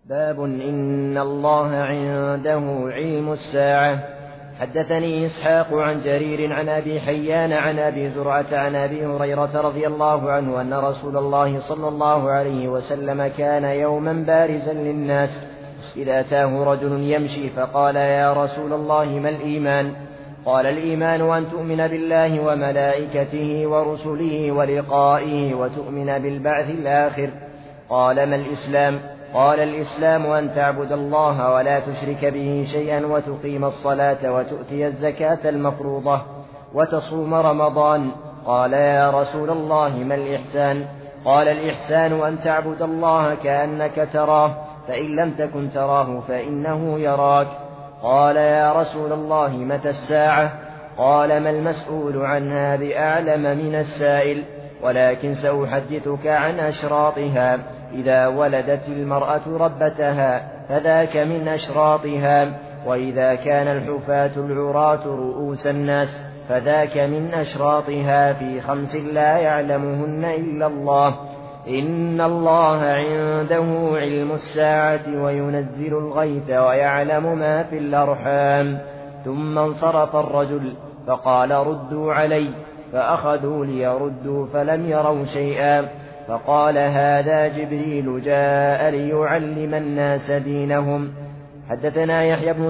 باب إن الله عنده علم الساعة. حدثني إسحاق عن جرير عن أبي حيان عن أبي زرعة عن أبي هريرة رضي الله عنه أن رسول الله صلى الله عليه وسلم كان يوما بارزا للناس إذا أتاه رجل يمشي فقال: يا رسول الله ما الإيمان؟ قال: الإيمان أن تؤمن بالله وملائكته ورسله ولقائه وتؤمن بالبعث الآخر. قال: ما الإسلام؟ قال: الإسلام أن تعبد الله ولا تشرك به شيئا وتقيم الصلاة وتؤتي الزكاة المفروضة وتصوم رمضان. قال: يا رسول الله ما الإحسان؟ قال: الإحسان أن تعبد الله كأنك تراه فإن لم تكن تراه فإنه يراك. قال: يا رسول الله متى الساعة؟ قال: ما المسؤول عنها بأعلم من السائل، ولكن سأحدثك عن أشراطها. إذا ولدت المرأة ربتها فذاك من أشراطها، وإذا كان الحفاة العراة رؤوس الناس فذاك من أشراطها في 5 لا يعلمهن إلا الله. إن الله عنده علم الساعة وينزل الغيث ويعلم ما في الأرحام. ثم انصرف الرجل فقال: ردوا علي، فأخذوا ليردوا فلم يروا شيئا. فقال: هذا جبريل جاء ليعلم الناس دينهم. حدثنا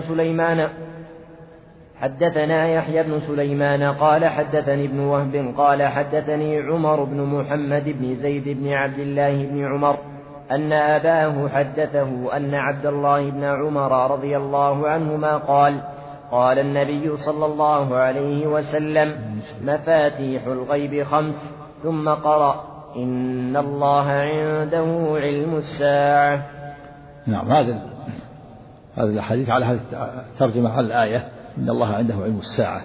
يحيى بن سليمان قال حدثني ابن وهب قال حدثني عمر بن محمد بن زيد بن عبد الله بن عمر أن أباه حدثه أن عبد الله بن عمر رضي الله عنهما قال: قال النبي صلى الله عليه وسلم: مفاتيح الغيب 5. ثم قرأ: إن الله عنده علم الساعة. نعم. هذا الحديث على هذه الترجمة على الآية إن الله عنده علم الساعة،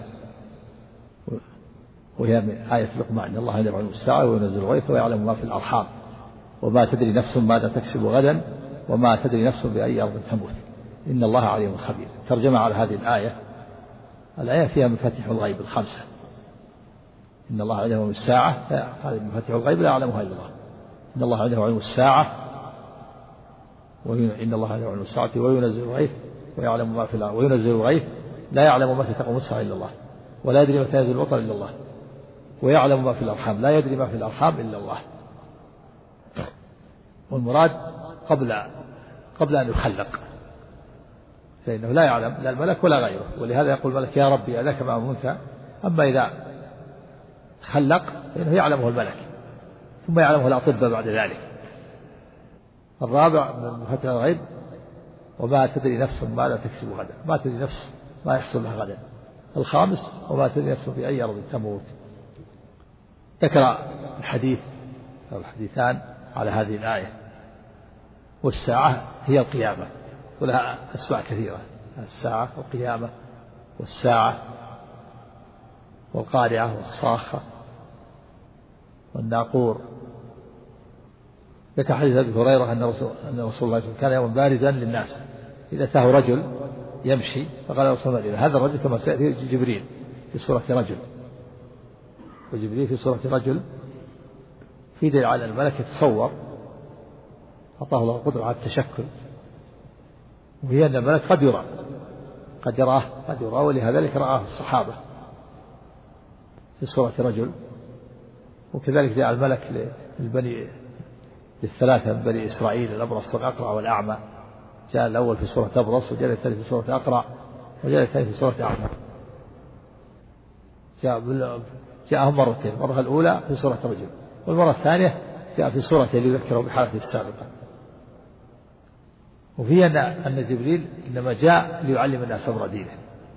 وهي من آية لقمان: إن الله عنده علم الساعة وينزل الغيث ويعلم ما في الأرحام وما تدري نفس ماذا تكسب غدا وما تدري نفس بأي أرض تموت إن الله عليم خبير. ترجمة على هذه الآية فيها مفاتيح الغيب 5. إن الله عنده علم الساعة، هذه مفاتيح الغيب لا يعلمها إلا الله. إن الله عنده علم الساعة، إن الله عنده علم الساعة وينزل الغيث ويعلم ما في الأرض، وينزل الغيث لا يعلم متى تقوم الساعة إلا الله، ولا يدري متى ينزل المطر إلا الله، ويعلم ما في الأرحام لا يدري ما في الأرحام إلا الله. والمراد قبل أن يخلق، فإنه لا يعلم لا الملك ولا غيره، ولهذا يقول الملك: يا ربي أذاك مع منثى. أما إذا خلق فإنه يعلمه الملك ثم يعلمه الأطباء بعد ذلك. الرابع من مفاتيح الغيب: وما تدري نفس ماذا تكسب غدا، ما تدري نفس ما يحصل لها غدا. الخامس: وما تدري نفس في أي أرض تموت. ذكر الحديث أو الحديثان على هذه الآية. والساعة هي القيامة، ولها أسماء كثيرة: الساعة والقيامة والساعة والقارعة والصاخة والناقور. ذكر حديث أبي هريرة أن رسول الله صلى الله عليه وسلم كان يوما بارزا للناس إذا أتاه رجل يمشي فقال: رسول الله هذا الرجل كما سيأتي جبريل في صورة رجل، وجبريل في صورة رجل في دليل على الملك يتصور، أعطاه الله القدرة على التشكل، وهي أن الملك قد يراه ولهذا رآه الصحابة في صورة رجل. وكذلك جاء الملك للثلاثة من بني إسرائيل: الأبرص والأقرع والأعمى. جاء الأول في صورة أبرص، وجاء الثاني في صورة أقرع، وجاء الثاني في صورة أعمى. جاءهم مرتين، المرة الأولى في صورة رجل، والمرة الثانية جاء في صورة ليذكره بحالته السابقة. وفي أن جبريل إنما جاء ليعلم الناس أمر دينه.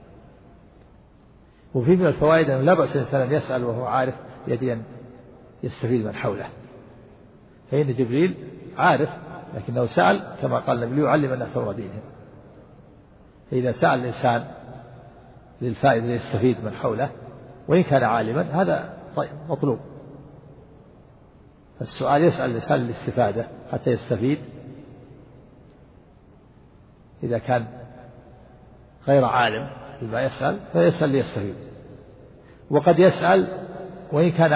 وفي من الفوائد أنه لا بأس الإنسان يسأل وهو عارف يدين يستفيد من حوله، فإن جبريل عارف لكنه سأل كما قال النبي: ليعلم الناس أمر دينهم. فإذا سأل الإنسان للفائدة يستفيد من حوله وإن كان عالما هذا مطلوب. فالسؤال يسأل الإنسان للاستفادة حتى يستفيد، إذا كان غير عالم بما يسأل فيسأل ليستفيد. وقد يسأل وإن كان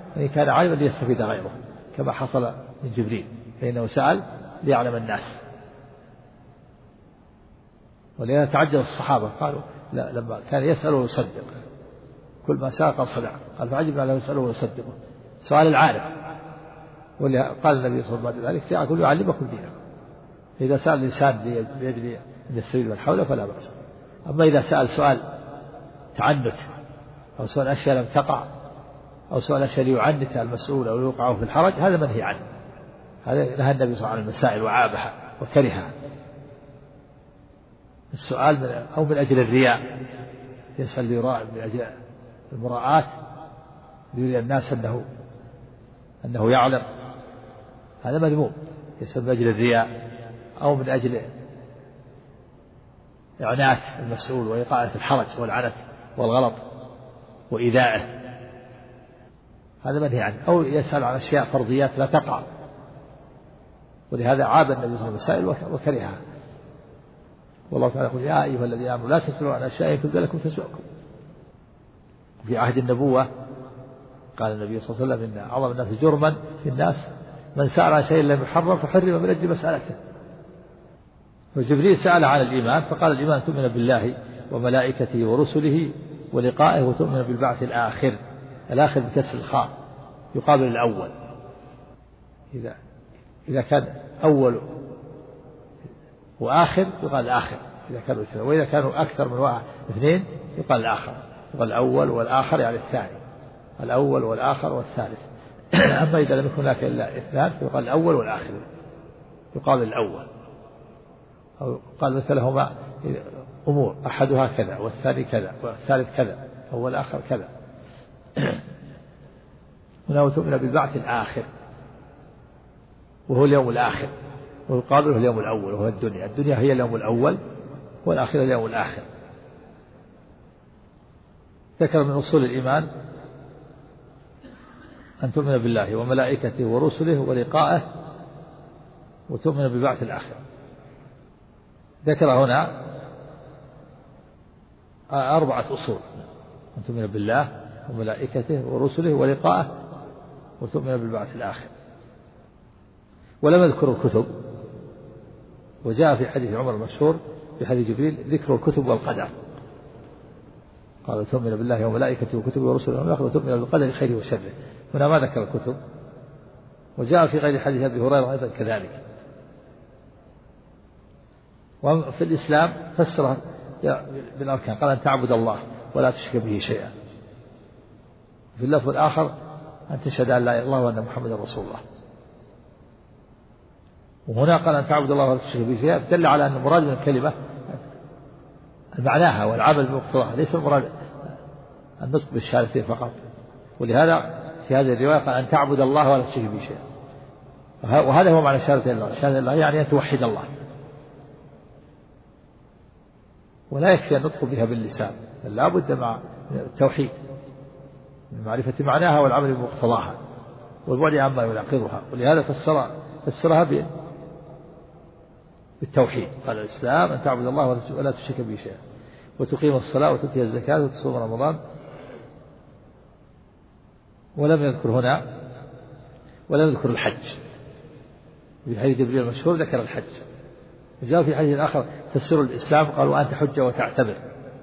عالما ليستفيد غيره، كما حصل من جبريل، فإنه سأل ليعلم الناس ولهذا تعجب الصحابة قالوا لا، لما كان يسأل ويصدق كل ما سأل قال صدق، قال فعجبنا له يسأله ويصدقه سؤال العارف. قال النبي صلى الله عليه وسلم بعد ذلك يقول يعلمكم دينكم. إذا سأل الإنسان ليجري من السبيل والحول فلا بأس. أما إذا سأل سؤال تعنت أو سؤال أشياء لم تقع أو سؤال أشياء ليعنت المسؤول أو يوقعه في الحرج هذا منهي عنه. هذا نهى النبي صلى الله عليه وسلم عن المسائل وعابها وكرهها. السؤال أو من أجل الرياء، يسأل ليراء من أجل المراءات يريد الناس أنه يعلم، هذا مذموم. يسأل من أجل الرياء أو من أجل إعنات المسؤول وإيقاعة الحرج والعنت والغلط وإيذائه، هذا منهي عنه. أو يسأل عن أشياء فرضيات لا تقع، ولهذا عاب النبي صلى الله عليه وسلم وكرهها. والله تعالى يقول يا أيها الذين آمنوا لا تسألوا عن أشياء تبد لكم تسؤكم. في عهد النبوة قال النبي صلى الله عليه وسلم إن أعظم الناس جرما في الناس من سأل عن شيء لم يحرم فحرم من أجل مسألته. وجبريل سأل عن الإيمان فقال الإيمان تؤمن بالله وملائكته ورسله ولقائه وتؤمن بالبعث الآخر. الآخر بكسر الخاء يقابل الأول. إذا كان أول وآخر يقال الآخر إذا كانوا اثنين، وإذا كانوا أكثر من واحد اثنين يقال الآخر، يقال الأول والآخر يعني الثاني، الأول والآخر والثالث. أما إذا لم يكن هناك إلا اثنان فيقال الأول والآخر يقال الأول. أو قال مثلهما أمور أحدها كذا والثاني كذا والثالث كذا أو الآخر كذا. هنا تؤمن بالبعث الآخر وهو اليوم الآخر، ويقابله اليوم الأول وهو الدنيا. الدنيا هي اليوم الأول والآخرة اليوم الآخر. ذكر من أصول الإيمان أن تؤمن بالله وملائكته ورسله ولقائه وتؤمن بالبعث الآخر. ذكر هنا 4 أصول: أن تؤمن بالله وملائكته ورسله ولقائه وتؤمن بالبعث الآخر. ولم يذكر الكتب، وجاء في حديث عمر المشهور في حديث جبريل ذكر الكتب والقدر. قال تؤمن بالله وملائكته وكتبه ورسله وتؤمن بالقدر خيره وشره. هنا ما ذكر الكتب. وجاء في غير حديث أبي هريرة أيضا كذلك. وفي الإسلام فسرها بالأركان، قال أن تعبد الله ولا تشرك به شيئا. في اللفظ الآخر أن تشهد أن لا إله إلا الله وأن محمدا رسول الله. وهنا قال أن تعبد الله ولا تشرك به شيئا، دل على أن المراد من الكلمة معناها والعمل بمقتضاها، ليس المراد النطق بالشهادتين فقط. ولهذا في هذه الرواية قال أن تعبد الله ولا تشرك به شيئا، وهذا هو معنى شهادة الله. شهادة الله يعني أن توحد الله، ولا يكفي أن نطق بها باللسان، بل لا بد مع التوحيد من معرفة معناها والعمل بمقتضاها والبعد عما يناقضها. ولهذا فسرها بالتوحيد. قال الإسلام أن تعبد الله ولا تشرك به شيئا وتقيم الصلاة وتؤتي الزكاة وتصوم رمضان. ولم يذكر الحج. في حديث جبريل المشهور ذكر الحج. وجاء في حديث آخر تفسير الإسلام قال وأن تحج وتعتبر.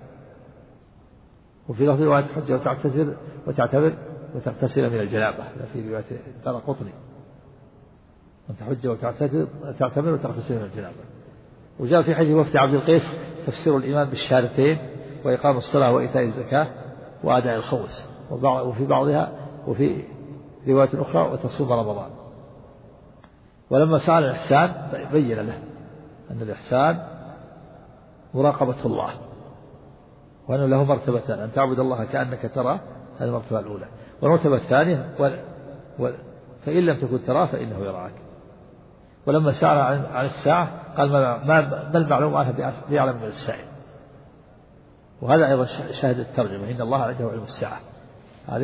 وفي لفظ وأن تحج وتعتبر وتغتسل من الجنابة، في رواية الدارقطني أن تحج وتعتبر وتغتسل من الجنابة. وجاء في حديث وفد عبد القيس تفسير الإيمان بالشهادتين وإقام الصلاة وإيتاء الزكاة وأداء الخمس. وفي بعضها وفي رواية أخرى وتصوم رمضان. ولما سأل الإحسان بين له أن الإحسان مراقبة الله، وأنه له مرتبتان: أن تعبد الله كأنك تراه، هذه المرتبة الأولى. والمرتبة الثانية فإن لم تكن تراه فإنه يراك. ولما سأل عن الساعة قال ما المعلوم عنها بأعلم من السائل. وهذا أيضا شاهد الترجمة: إن الله عنده علم الساعة. هذه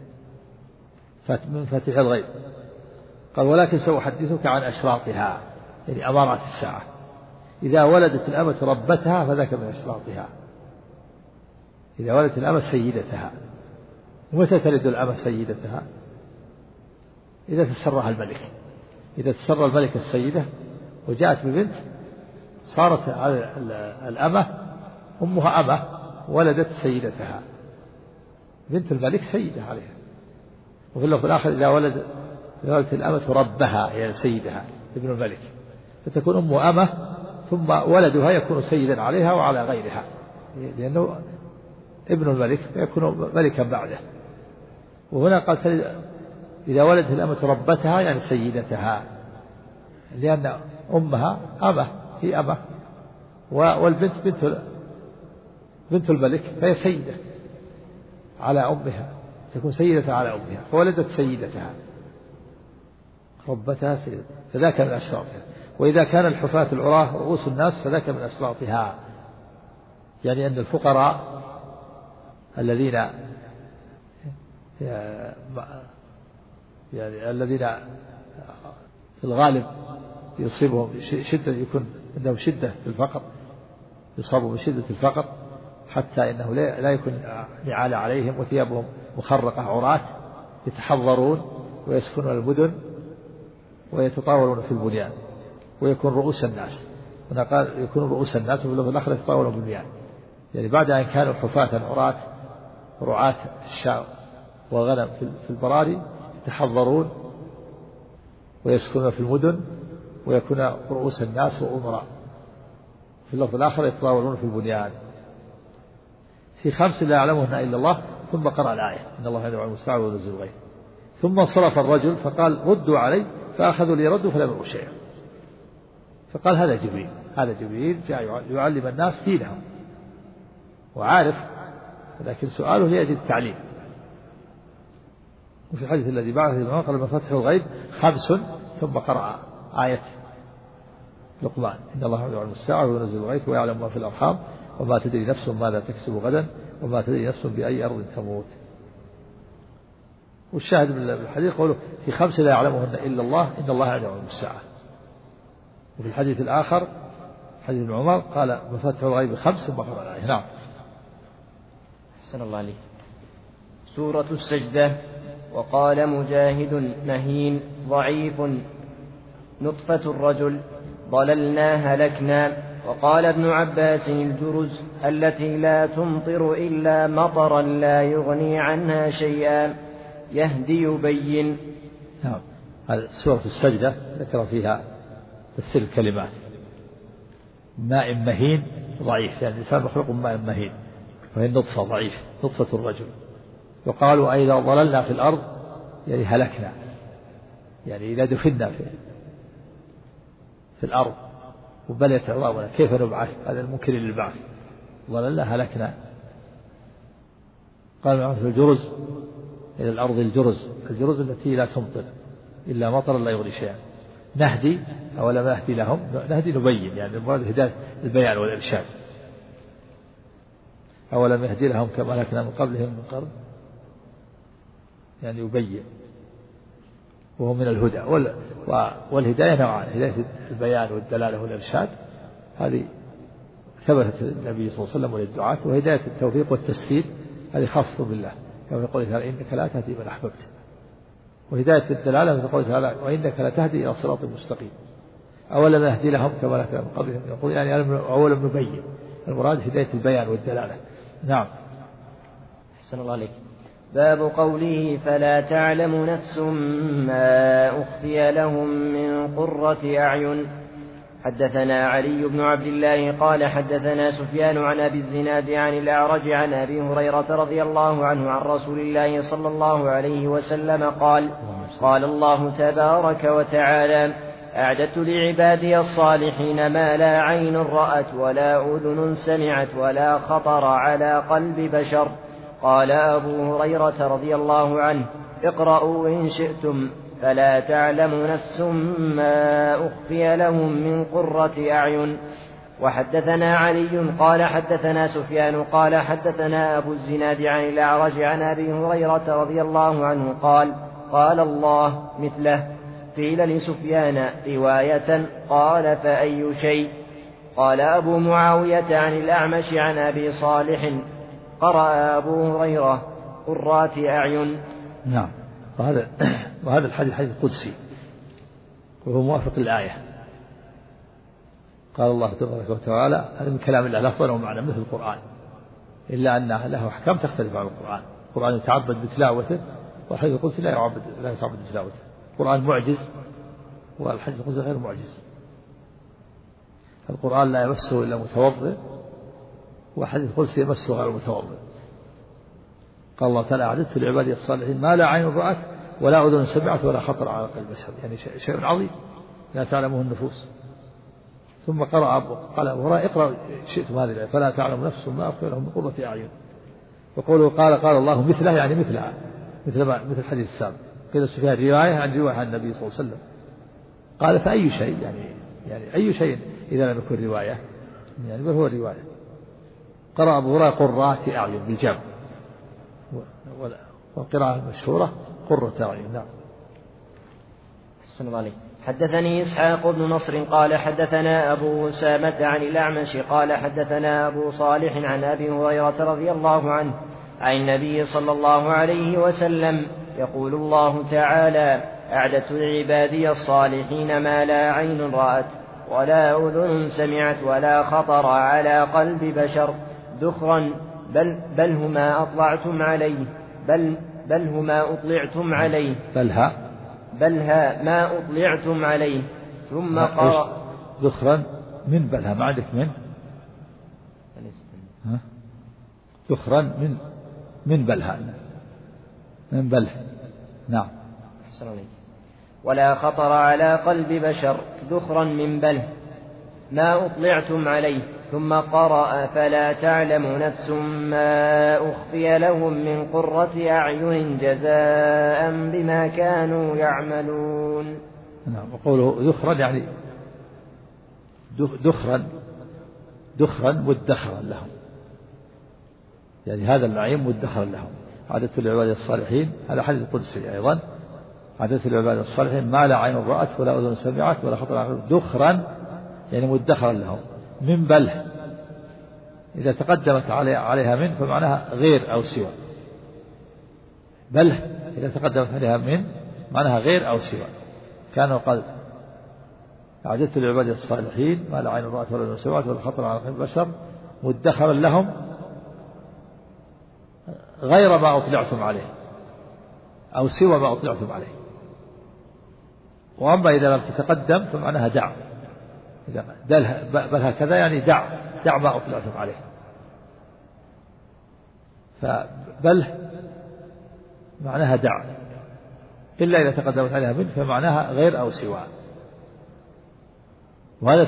من مفاتيح الغيب. قال ولكن سأحدثك عن أشراطها، يعني أمارات الساعة. إذا ولدت الأمة ربتها فذاك من أشراطها. إذا ولدت الأمة سيدتها. ومتى تلد الأمة سيدتها؟ إذا تسرها الملك. إذا تسر الملك السيدة وجاءت ببنت صارت الأمة أمها أمة ولدت سيدتها، بنت الملك سيدة عليها. وفي اللفظ الآخر إذا ولدت الأمة ربها يعني سيدها ابن الملك، فتكون أمه أمة ثم ولدها يكون سيدا عليها وعلى غيرها، لأنه ابن الملك فيكون ملكا بعده. وهنا قال إذا ولدت الأمة ربتها يعني سيدتها، لأن أمها أمة، هي أمة، والبنت بنت الملك فهي سيدة على أمها، تكون سيدة على أمها، فولدت سيدتها ربتها سيدة، فذاك من أشراطها. وإذا كان الحفاة العراة رؤوس الناس فذاك من أشراطها، يعني أن الفقراء الذين في الغالب يصيبهم شدة، يكون عندهم شدة في الفقر، يصابوا بشدة الفقر حتى إنه لا يكون نعال عليهم وثيابهم مخرقة عراة، يتحضرون ويسكنون المدن ويتطاولون في البنيان ويكون رؤوس الناس. هنا قال يكون رؤوس الناس، وفي اللفظ الآخر يتطاولون في البنيان، يعني بعد أن كانوا حفاة عراة رعاة الشاء والغنم في البراري يتحضرون ويسكنون في المدن ويكون رؤوس الناس وأمراء. في اللفظ الآخر يتطاولون في البنيان. في 5 لا يعلمهن إلا الله، ثم قرأ الآية إن الله يدعو المستعان وينزل الغيث. ثم انصرف الرجل فقال ردوا علي، فأخذوا ليردوا فلم يروا شيئا. فقال هذا جبريل جاء يعلم الناس دينهم وعارف، لكن سؤاله لأجل التعليم. وفي الحديث الذي بعده قال مفاتيح الغيب 5، ثم قرأ آية لقمان إن الله يدعو المستعان وينزل الغيث ويعلم ما في الأرحام وما تدري نفس ماذا تكسب غدا وما تدري نفس بأي أرض تموت. والشاهد من الحديث قوله في 5 لا يعلمهن إلا الله إن الله يدعو المستعان. وفي الحديث الآخر حديث ابن عمر قال مفاتيح الغيب 5 ثم قرأ الآية. نعم. أحسن الله عليك. سورة السجدة. وقال مجاهد مهين ضعيف نطفة الرجل ضللنا هلكنا. وقال ابن عباس الجرز التي لا تمطر إلا مطرا لا يغني عنها شيئا يهدي يبين. نعم. سورة السجدة ذكر فيها تفسير الكلمات. ماء مهين ضعيف، يعني الإنسان مخلوق ماء مهين وهي النطفة ضعيف، نطفة الرجل. وقالوا إذا ضللنا في الأرض يعني هلكنا، يعني إذا دفنا في الأرض وبلت عظامنا كيف نبعث؟ هذا المنكر للبعث. ضللنا هلكنا. قال مثل الجرز إلى الأرض الجرز التي لا تمطر إلا مطر لا يغني شيئا. نهدي أولا نهدي لهم، نهدي نبين، يعني المراد هداية البيان والإرشاد. أولم يهدي لهم كما أهلكنا من قبلهم من قرن، يعني يبين، وهو من الهدى. والهداية نوعان، هداية البيان والدلالة والإرشاد هذه ثبتت النبي صلى الله عليه وسلم وللدعاة، وهداية التوفيق والتسديد هذه خاصة بالله كما يقول تعالى إنك لا تهدي من أحببت. وهداية الدلالة مثل قوله تعالى وإنك لا تهدي إلى صراط مستقيم. أولم نهدي لهم كما أهلكنا من قبلهم يقول يعني أولم نبين، المراد هداية البيان والدلالة. نعم. أحسن الله عليك. باب قوله فلا تعلم نفس ما أخفي لهم من قرة أعين. حدثنا علي بن عبد الله قال حدثنا سفيان عن أبي الزناد عن الأعرج عن أبي هريرة رضي الله عنه عن رسول الله صلى الله عليه وسلم قال قال الله تبارك وتعالى أعددت لعبادي الصالحين ما لا عين رأت ولا أذن سمعت ولا خطر على قلب بشر. قال أبو هريرة رضي الله عنه اقرأوا إن شئتم فلا تعلم نفس ما أخفي لهم من قرة أعين. وحدثنا علي قال حدثنا سفيان قال حدثنا أبو الزناد عن الأعرج عن أبي هريرة رضي الله عنه قال قال الله مثله. قيل لسفيان رواية قال فأي شيء؟ قال أبو معاوية عن الأعمش عن أبي صالح قرأ أبو هريرة قرات أعين. نعم. وهذا الحديث حديث قدسي وهو موافق للآية. قال الله تبارك وتعالى هذا من كلام الله لفظا ومعنى مثل القرآن، إلا أن له أحكام تختلف عن القرآن. القرآن يتعبد بتلاوته، والحديث القدسي لا يتعبد بتلاوته. القرآن معجز والحديث القدسي غير معجز. القرآن لا يمسه إلا متوضئ، والحديث القدسي يمسه غير متوضئ. قال الله تعالى أعددت لعبادي الصالحين ما لا عين رأت ولا أذن سمعت ولا خطر على قلب بشر، يعني شيء عظيم لا تعلمه النفوس. ثم قال وراء اقرأ شئتم هذه الآية فلا تعلم نفس ما أخفي لهم من قرة أعين. وقوله قال الله مثله يعني مثلها، مثل الحديث السابق. قيل فيها رواية عن النبي صلى الله عليه وسلم. قال فأي شيء يعني أي شيء إذا لم يكن رواية، يعني بل هو رواية. قرأ أبو هريرة قرات أعين بالجمع، والقراءة المشهورة قرة أعين. نعم. أحسن الله عليك. حدثني إسحاق بن نصر قال حدثنا أبو أسامة عن الأعمش قال حدثنا أبو صالح عن أبي هريرة رضي الله عنه عن النبي صلى الله عليه وسلم يقول الله تعالى أعددت لعبادي الصالحين ما لا عين رأت ولا أذن سمعت ولا خطر على قلب بشر ذخرا بل هما أطلعتم عليه بل هما أطلعتم عليه بلها ما أطلعتم عليه. ثم قرأ ذخرا من بلها، ما عندك ذخرا من بلها، من بله. نعم. ولا خطر على قلب بشر ذخرا من بله ما أطلعتم عليه. ثم قرأ فلا تعلم نفس ما أخفي لهم من قرة أعين جزاء بما كانوا يعملون. نعم. وقوله ذخرا يعني دخرا مدخرا لهم، يعني هذا النعيم مدخرا لهم. عددت لعباد الصالحين، هذا حديث قدسي أيضا، عددت لعباد الصالحين ما لا عين رأت ولا أذن سمعت ولا خطر على قلب، دخرا يعني مدخرا لهم من بله. إذا تقدمت عليها من فمعناها غير أو سوى. بله إذا تقدمت عليها من معناها غير أو سوى. كانوا قد أعددت لعبادي الصالحين ما لا عين رأت ولا أذن سمعت ولا خطر على قلب بشر مدخرا لهم غير ما أطلعتم عليه أو سوى ما أطلعتم عليه. وأما إذا لم تتقدم فمعناها دع، بل هكذا يعني دع ما أطلعتم عليه. فبل معناها دع، إلا إذا تقدمت عليها من فمعناها غير أو سوى. وهذا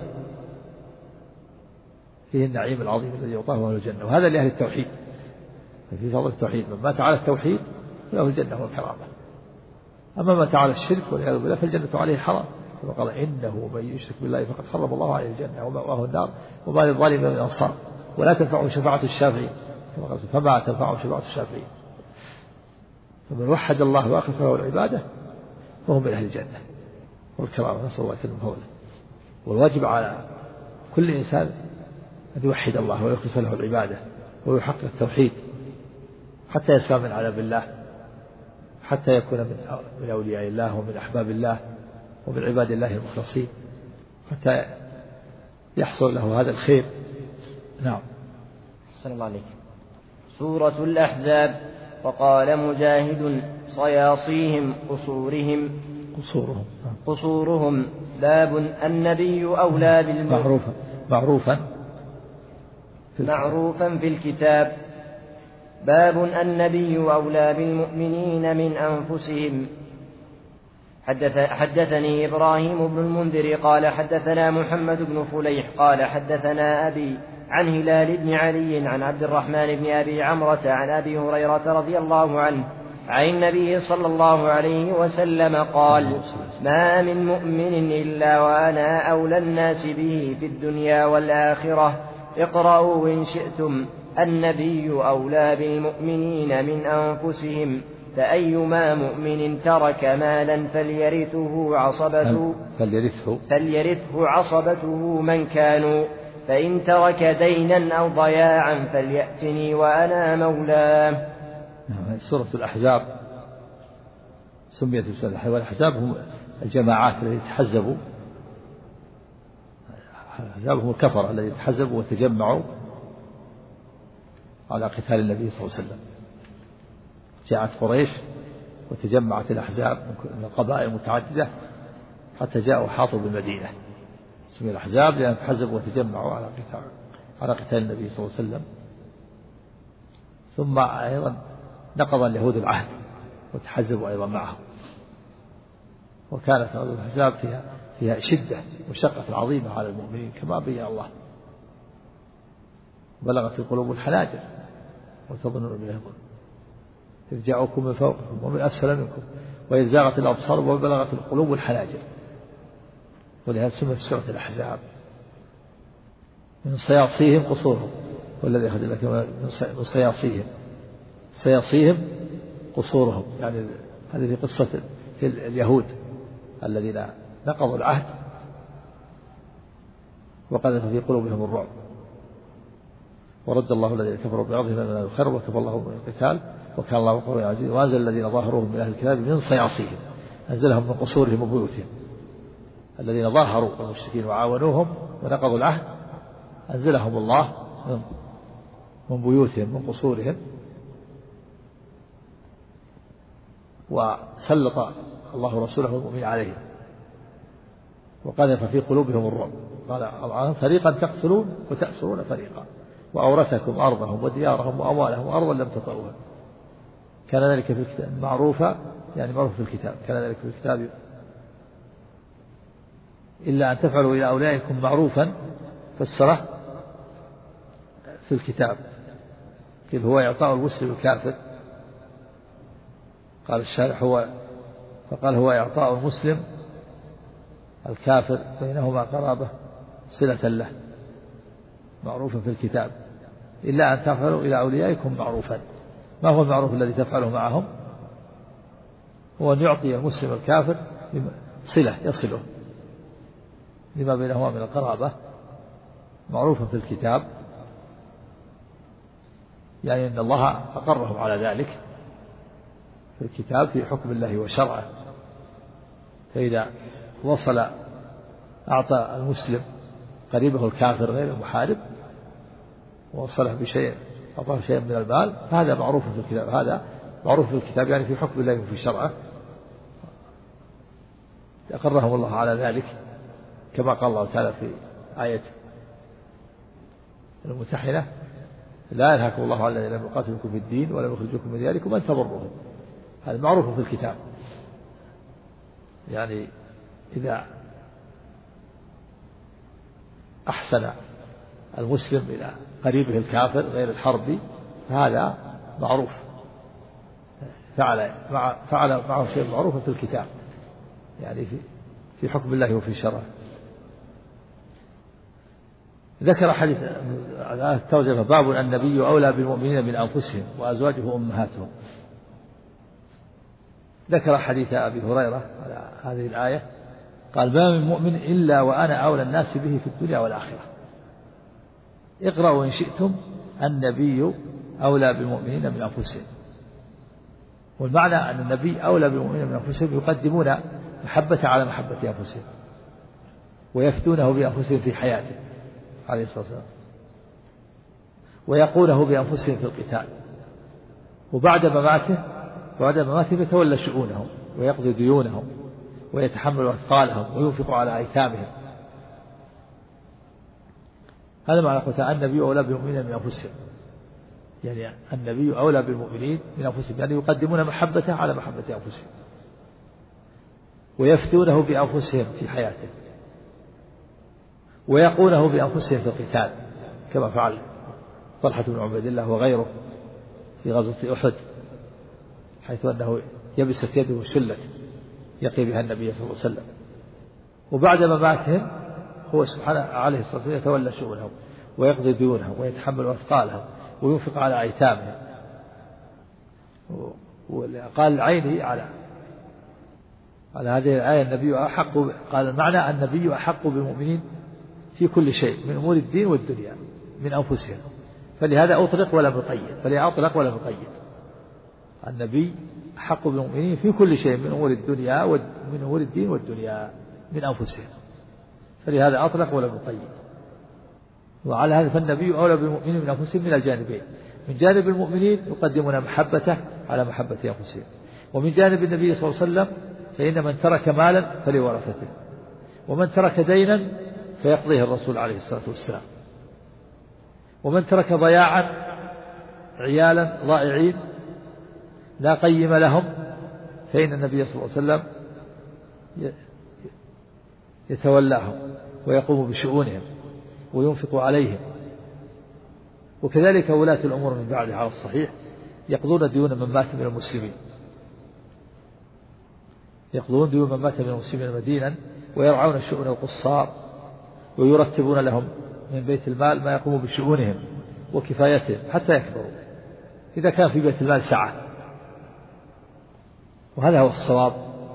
فيه النعيم العظيم الذي يعطاه أهل الجنة، وهذا لأهل التوحيد. في فضل التوحيد من مات على التوحيد فله الجنة والكرامة. أما ما تعالى الشرك والعياذ بالله فالجنة عليه حرام، كما قال إنه من يشرك بالله فقد حرم الله عليه الجنة ومأواه النار وما للظالمين من أنصار ولا تنفعهم شفاعة الشافعين، كما قال فما تنفعهم شفاعة الشافعين. فمن وحد الله وأخلص له العبادة فهو من أهل الجنة والكرامة، نسأل الله كلمة هؤلاء. والواجب على كل إنسان أن يوحد الله ويخلص له العبادة ويحقق التوحيد حتى يسلم من عذاب الله، حتى يكون من أولياء الله ومن أحباب الله ومن عباد الله المخلصين، حتى يحصل له هذا الخير. نعم. أحسن الله عليك. سورة الأحزاب. وقال مجاهد صياصيهم قصورهم باب النبي أولى معروفا في الكتاب. باب النبي أولى بالمؤمنين من أنفسهم. حدثني إبراهيم بن المنذر قال حدثنا محمد بن فليح قال حدثنا أبي عن هلال بن علي عن عبد الرحمن بن أبي عمرة عن أبي هريرة رضي الله عنه عن النبي صلى الله عليه وسلم قال ما من مؤمن إلا وأنا أولى الناس به في الدنيا والآخرة. اقرأوا إن شئتم النبي أولى بالمؤمنين من أنفسهم. فأيما مؤمن ترك مالا فليرثه عصبته من كانوا، فإن ترك دينا أو ضياعا فليأتني وأنا مولاه. سورة الأحزاب سميت الأحزاب، والأحزاب هم الجماعات التي تحزبوا الأحزاب هم الكفر الذين تحزبوا وتجمعوا على قتال النبي صلى الله عليه وسلم. جاءت قريش وتجمعت الأحزاب من القبائل المتعددة حتى جاءوا حاطوا بالمدينة، سمي الأحزاب لأن تحزبوا وتجمعوا على قتال النبي صلى الله عليه وسلم. ثم أيضا نقض اليهود العهد وتحزبوا أيضا معهم، وكانت هذه الأحزاب فيها شدة وشقة عظيمة على المؤمنين كما بين الله. بلغت في القلوب الحناجر وتظنون بالله إذ جاءوكم من فوقكم ومن أسفل منكم وإذ زاغت الأبصار وبلغت القلوب الحناجر. ولهذا سمت سورة الأحزاب. من صياصيهم قصورهم، والذي أخذ لك من صياصيهم قصورهم، يعني هذه في قصة اليهود الذين نقضوا العهد وقذف في قلوبهم الرعب، ورد الله الذين كفروا بأرضهم من الخير وكفى الله من القتال وكان الله قويا عزيزا. وأنزل الذين ظاهروهم من أهل الكتاب من صياصيهم، أنزلهم من قصورهم وبيوتهم. الذين ظاهروا المشركين وعاونوهم ونقضوا العهد أنزلهم الله من بيوتهم من قصورهم، وسلط الله رسوله المؤمن عليهم وقذف في قلوبهم الرعب. قال فريقا تقتلون وتأسرون فريقا وأورثكم أرضهم وديارهم وأموالهم وأرضا لم تطئوها كان ذلك في الكتاب معروفا، يعني معروف في الكتاب. كان ذلك في الكتاب إلا أن تفعلوا إلى أولئكم معروفا فسره في الكتاب، قيل هو إعطاء المسلم الكافر. قال الشارح فقال هو إعطاء المسلم الكافر بينهما قرابة صلة له معروفا في الكتاب. إلا أن تفعلوا إلى أوليائكم معروفا. ما هو المعروف الذي تفعله معهم؟ هو أن يعطي المسلم الكافر صلة يصله لما بينهما من القرابة معروفا في الكتاب، يعني أن الله أقرهم على ذلك في الكتاب في حكم الله وشرعه. فإذا وصل أعطى المسلم قريبه الكافر غير المحارب ووصله بشيء أعطاه شيء من المال فهذا معروف في الكتاب. هذا معروف في الكتاب يعني في حكم الله وفي شرعه، أقرهم الله على ذلك كما قال الله تعالى في آية الممتحنة لا ينهاكم الله عن الذين لم يقاتلوكم في الدين ولم يخرجوكم من دياركم أن تبروهم. هذا معروف في الكتاب، يعني إذا أحسن المسلم إلى قريبه الكافر غير الحربي فهذا معروف، فعل معه شيء معروف في الكتاب، يعني في حكم الله وفي شرعه. ذكر حديث الترجمة باب النبي أولى بالمؤمنين من أنفسهم وأزواجه أمهاتهم. ذكر حديث أبي هريرة على هذه الآية قال ما من مؤمن إلا وأنا أولى الناس به في الدنيا والآخرة. اقرأوا إن شئتم النبي أولى بالمؤمنين من أنفسهم. والمعنى أن النبي أولى بالمؤمنين من أنفسهم يقدمون محبة على محبة أنفسهم ويفتونه بأنفسهم في حياته عليه الصلاة والسلام ويقونه بأنفسهم في القتال، وبعد مماته يتولى شؤونهم ويقضي ديونهم ويتحمل أثقالهم وينفق على أيتامهم. هذا معنى قلت النبي أولى بالمؤمنين من أنفسهم، يعني النبي أولى بالمؤمنين من أنفسهم، يعني يقدمون محبته على محبة أنفسهم ويفتونه بأنفسهم في حياته ويقونه بأنفسهم في القتال كما فعل طلحة بن عبيد الله وغيره في غزوة أحد، حيث أنه يبست يده وشلت يقي بها النبي صلى الله عليه وسلم. وبعد مماتهم هو سبحانه عليه الصلاة والسلام يتولى شؤونهم ويقضي ديونهم ويتحمل أثقالهم وينفق على أيتامهم. وقال عيني على هذه الآية النبي أحق، قال المعنى النبي أحق بالمؤمنين في كل شيء من أمور الدين والدنيا من أنفسهم، فلهذا أطلق ولم يقيد. النبي أحق بالمؤمنين في كل شيء من أمور الدنيا ومن أمور الدين والدنيا من أنفسهم، فلهذا أطلق ولم يقيد. وعلى هذا فالنبي أولى بالمؤمنين من أنفسهم من الجانبين، من جانب المؤمنين يقدمون محبته على محبة أنفسهم، ومن جانب النبي صلى الله عليه وسلم فإن من ترك مالا فلورثته، ومن ترك دينا فيقضيه الرسول عليه الصلاة والسلام، ومن ترك ضياعا عيالا ضائعين لا قيم لهم فإن النبي صلى الله عليه وسلم يتولاهم ويقوم بشؤونهم وينفق عليهم. وكذلك ولاة الأمور من بعده على الصحيح يقضون ديون من مات من المسلمين، يقضون ديون من مات من المسلمين مدينا، ويرعون شؤون القصار، ويرتبون لهم من بيت المال ما يقوم بشؤونهم وكفايتهم حتى يكبروا إذا كان في بيت المال سعة. وهذا هو الصواب،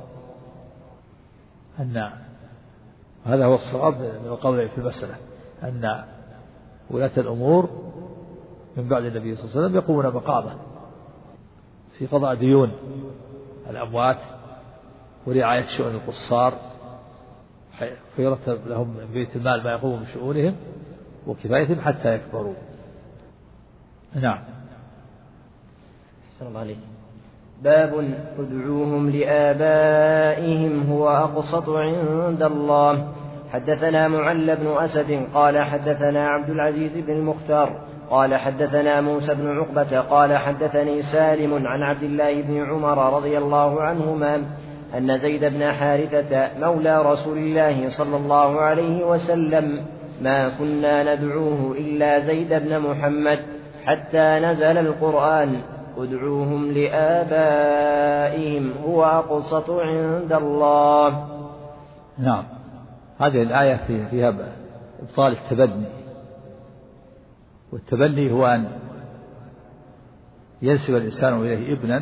هذا هو الصواب من القول في المسألة، أن ولاة الأمور من بعد النبي صلى الله عليه وسلم يقومون مقامه في قضاء ديون الأموات ورعاية شؤون القصار، فيرتب لهم من بيت المال ما يقوم بشؤونهم وكفايتهم حتى يكبروا. نعم. أحسن الله عليك. باب ادعوهم لآبائهم هو أقسط عند الله. حدثنا معل بن أسد قال حدثنا عبد العزيز بن المختار قال حدثنا موسى بن عقبة قال حدثني سالم عن عبد الله بن عمر رضي الله عنهما أن زيد بن حارثة مولى رسول الله صلى الله عليه وسلم ما كنا ندعوه إلا زيد بن محمد حتى نزل القرآن ادعوهم لآبائهم هو أقسط عند الله. نعم. هذه الآية فيها إبطال التبني، والتبني هو أن ينسب الإنسان إليه ابنا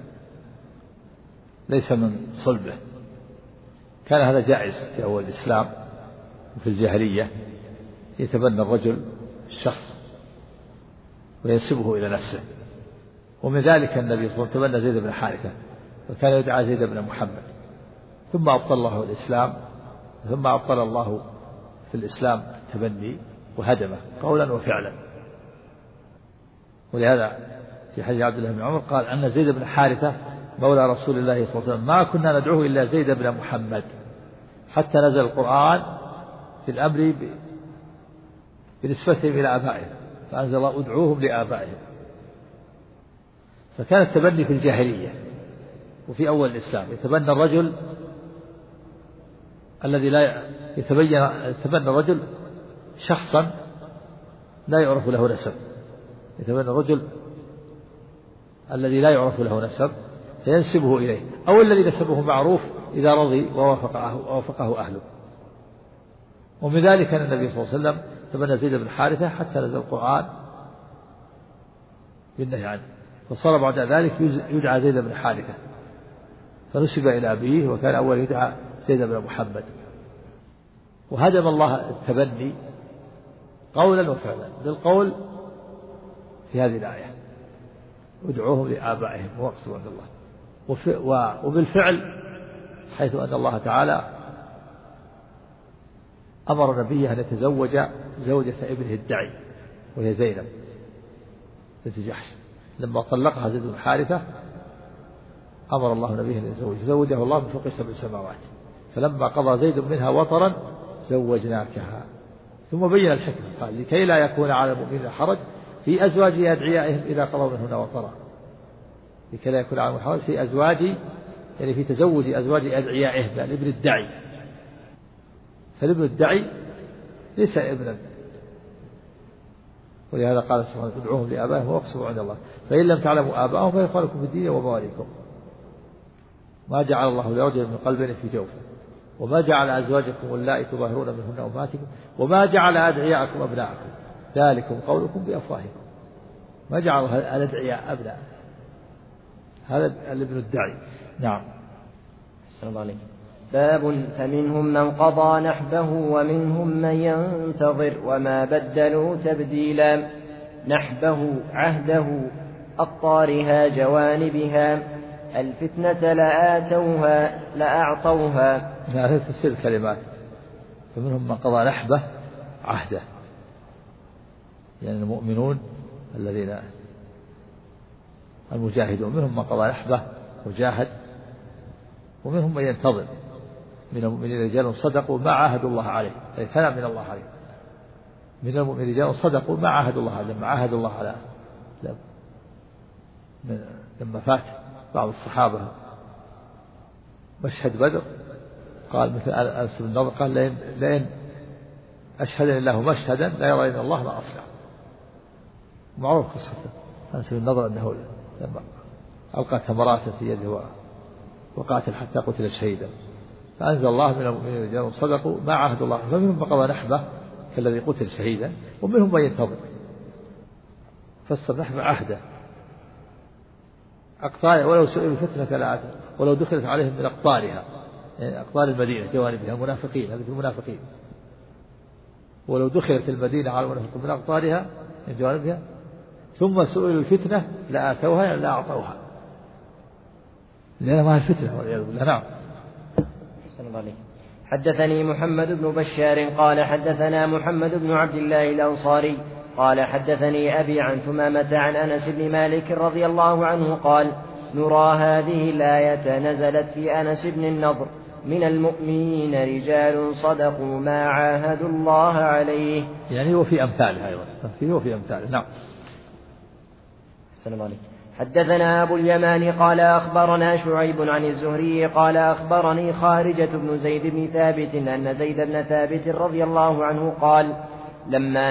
ليس من صلبه. كان هذا جائز في أول الإسلام وفي الجاهلية، يتبنى الرجل الشخص وينسبه إلى نفسه، ومن ذلك النبي صلى الله عليه وسلم تبنى زيد بن حارثة وكان يدعى زيد بن محمد، ثم أبطل الله الإسلام، ثم أبطل الله في الإسلام التبني وهدمه قولا وفعلا. ولهذا في حديث عبد الله بن عمر قال أن زيد بن حارثة مولى رسول الله صلى الله عليه وسلم ما كنا ندعوه إلا زيد بن محمد حتى نزل القرآن في الأمر بنسبتهم إلى آبائهم، فأنزل الله ادعوهم لآبائهم. فكان التبني في الجاهلية وفي أول الإسلام يتبنى الرجل الذي لا يتبنى الرجل شخصا لا يعرف له نسب، يتبنى الرجل الذي لا يعرف له نسب فينسبه إليه، أو الذي نسبه معروف إذا رضي ووافقه أهله. ومن ذلك أن النبي صلى الله عليه وسلم تبنى زيد بن حارثة حتى نزل القرآن بالنهي عنه، فصار بعد ذلك يدعى زيد بن حارثة فنسب إلى أبيه، وكان أول يدعى زيد بن محمد. وهدم الله التبني قولا وفعلا. بالقول في هذه الآية ادعوهم لآبائهم واقسطوا عند الله، وبالفعل حيث أن الله تعالى أمر نبيه أن يتزوج زوجة ابنه الدعي وهي زينب بنت جحش، لما طلقها زيد بن حارثة أمر الله نبيه أن يتزوج، زوجه الله من فوق 7 سماوات، فلما قضى زيد منها وطرا زوجناكها. ثم بين الحكمة قال لكي لا يكون على المؤمنين حرج في أزواج أدعيائهم إذا قضوا منهن وطرا، لكي لا يكون على المؤمنين حرج في أزواج، يعني في تزوج أزواج أدعيائهم، يعني ابن الدعي، فالابن الدعي ليس ابنا. ولهذا قال سبحانه ادعوهم لآبائهم واقسطوا عند الله فإن لم تعلموا آبائهم فإخوانكم في الدين ومواليكم. ما جعل الله لرجل من قلبين في جوفه وما جعل أزواجكم اللائي تظاهرون منهن أمهاتكم وما جعل أدعياءكم أبناءكم ذلكم قولكم بأفواهكم. ما جعل الأدعياء أبناء، هذا الابن الدعي. نعم. السلام الله عليكم. باب فمنهم من قضى نحبه ومنهم من ينتظر وما بدلوا تبديلا. نحبه عهده أقطارها جوانبها الفتنة لأعطوها. هذا تفسير الكلمات. فمنهم من قضى نحبه عهده، يعني المؤمنون الذين المجاهدون منهم من قضى نحبه وجاهد، ومنهم من ينتظر. من المؤمنين رجال صدقوا ما عاهدوا الله عليه، أي ثنى من الله عليه. من المؤمنين رجال صدقوا ما عاهدوا الله عليه، لما عاهدوا الله على لما فات بعض الصحابة مشهد بدر قال مثل أنس بن النضر قال لئن أشهدني الله مشهدا لا يرى الله ما أصنع. معروف قصة أنس بن النضر أنه لما ألقى تمراته في يده وقاتل حتى قتل شهيدا، فأنزل الله من المؤمنين رجال صدقوا ما عاهدوا الله، فمنهم من قضى نحبه كالذي قتل شهيدا، ومنهم من ينتظر. فسر نحبه عهده أقطار، ولو سئلوا فتنة لا ولو دخلت عليهم من أقطارها، يعني أقطار المدينة جوانبها، المنافقين، هذه المنافقين، ولو دخلت المدينة على المنافقين من أقطارها من جوانبها ثم سئلوا الفتنة لآتوها لا أعطوها، لأنها ما هي الفتنة والعياذ بالله. نعم. حدثني محمد بن بشار قال حدثنا محمد بن عبد الله الأنصاري قال حدثني أبي عن ثمامة عن أنس بن مالك رضي الله عنه قال: نرى هذه الآية نزلت في أنس بن النضر: من المؤمنين رجال صدقوا ما عاهدوا الله عليه. يعني وفي أمثاله أيضا، وفي أمثاله. نعم. السلام عليكم. حدثنا أبو اليمان قال أخبرنا شعيب عن الزهري قال أخبرني خارجة بن زيد بن ثابت أن زيد بن ثابت رضي الله عنه قال: لما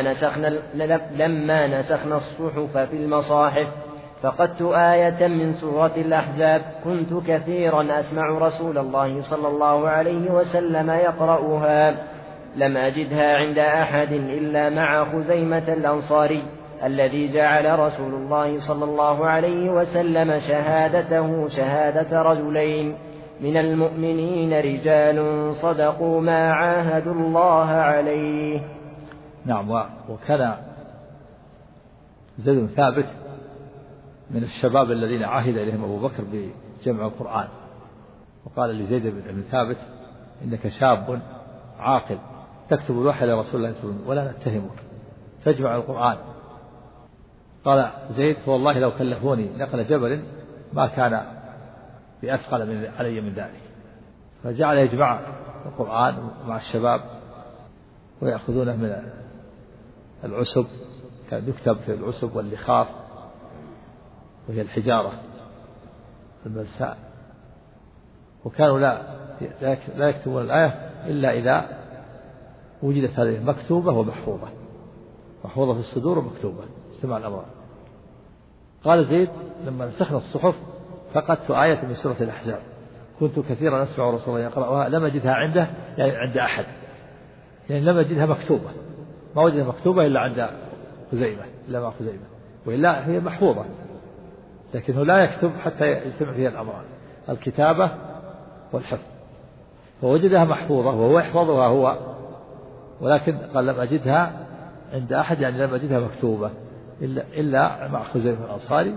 نسخنا الصحف في المصاحف فقدت آية من سورة الأحزاب كنت كثيرا أسمع رسول الله صلى الله عليه وسلم يقرأها، لم أجدها عند أحد إلا مع خزيمة الأنصاري الذي جعل رسول الله صلى الله عليه وسلم شهادته شهادة رجلين: من المؤمنين رجال صدقوا ما عاهدوا الله عليه. نعم. وكان زيد بن ثابت من الشباب الذين عهد إليهم أبو بكر بجمع القرآن، وقال لزيد بن ثابت: إنك شاب عاقل تكتب الوحي لرسول الله صلى الله عليه وسلم ولا نتهمك، تجمع القرآن. قال زيد: فوالله لو كلفوني نقل جبل ما كان بأثقل علي من ذلك. فجعل يجمع القرآن مع الشباب ويأخذونه من العسب، كان يكتب في العسب واللخاف وهي الحجارة الملساء، وكانوا لا يكتبون الآية إلا إذا وجدت هذه مكتوبة ومحفوظة، محفوظة في الصدور ومكتوبة سمع الأمر. قال زيد: لما نسخنا الصحف فقدت آية من سورة الأحزاب كنت كثيرا أسمع رسول الله يقرأها لم أجدها عنده، يعني عند أحد، يعني لم أجدها مكتوبة، ما وجدها مكتوبة إلا عند خزيمة، إلا مع خزيمة، وإلا هي محفوظة، لكنه لا يكتب حتى يجتمع فيها الأمران: الكتابة والحفظ. فوجدها محفوظة وهو يحفظها هو، ولكن قال لم أجدها عند أحد، يعني لم أجدها مكتوبة إلا مع خزيمة الأنصاري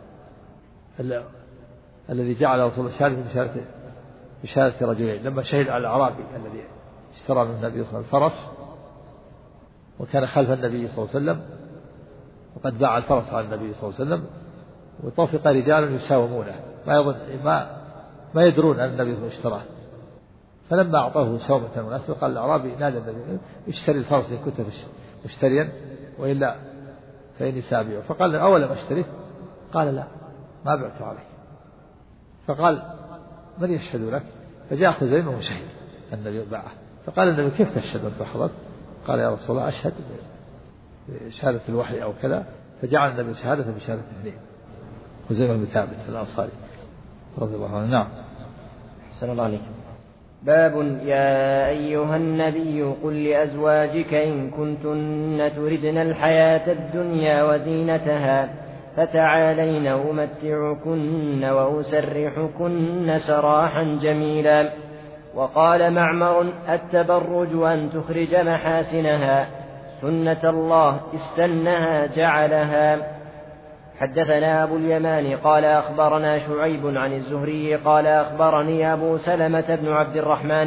الذي جعل رسول الله شهادة بشهادة رجلين، لما شهد على الأعرابي الذي اشترى من النبي صلى الله عليه وسلم الفرس وكان خلف النبي صلى الله عليه وسلم، وقد باع الفرس على النبي صلى الله عليه وسلم، وطفق رجال يساومونه ما يدرون أن النبي صلى الله عليه وسلم اشتراه. فلما أعطاه سومة مناسبة قال الأعرابي: نادى النبي: اشتري الفرس إن كنت مشتريا وإلا فإني سابيع. فقال: أولا أشتريه؟ قال: لا، ما بعته عليك. فقال: من يشهد لك؟ فجاء خزيمة وشهد النبي باعه. فقال النبي: كيف تشهد أنت حضرت؟ قال: يا رسول الله أشهد بشهادة الوحي أو كذا. فجعل النبي شهادة بشهادة اثنين: خزيمة بن ثابت الأنصاري رضي الله عنه. نعم. أحسن الله عليكم. باب: يا أيها النبي قل لأزواجك إن كنتن تردن الحياة الدنيا وزينتها فتعالين أمتعكن وأسرحكن سراحا جميلا. وقال معمر: التبرج أن تخرج محاسنها، سنة الله استنها جعلها. حدثنا أبو اليمان قال أخبرنا شعيب عن الزهري قال أخبرني أبو سلمة بن عبد الرحمن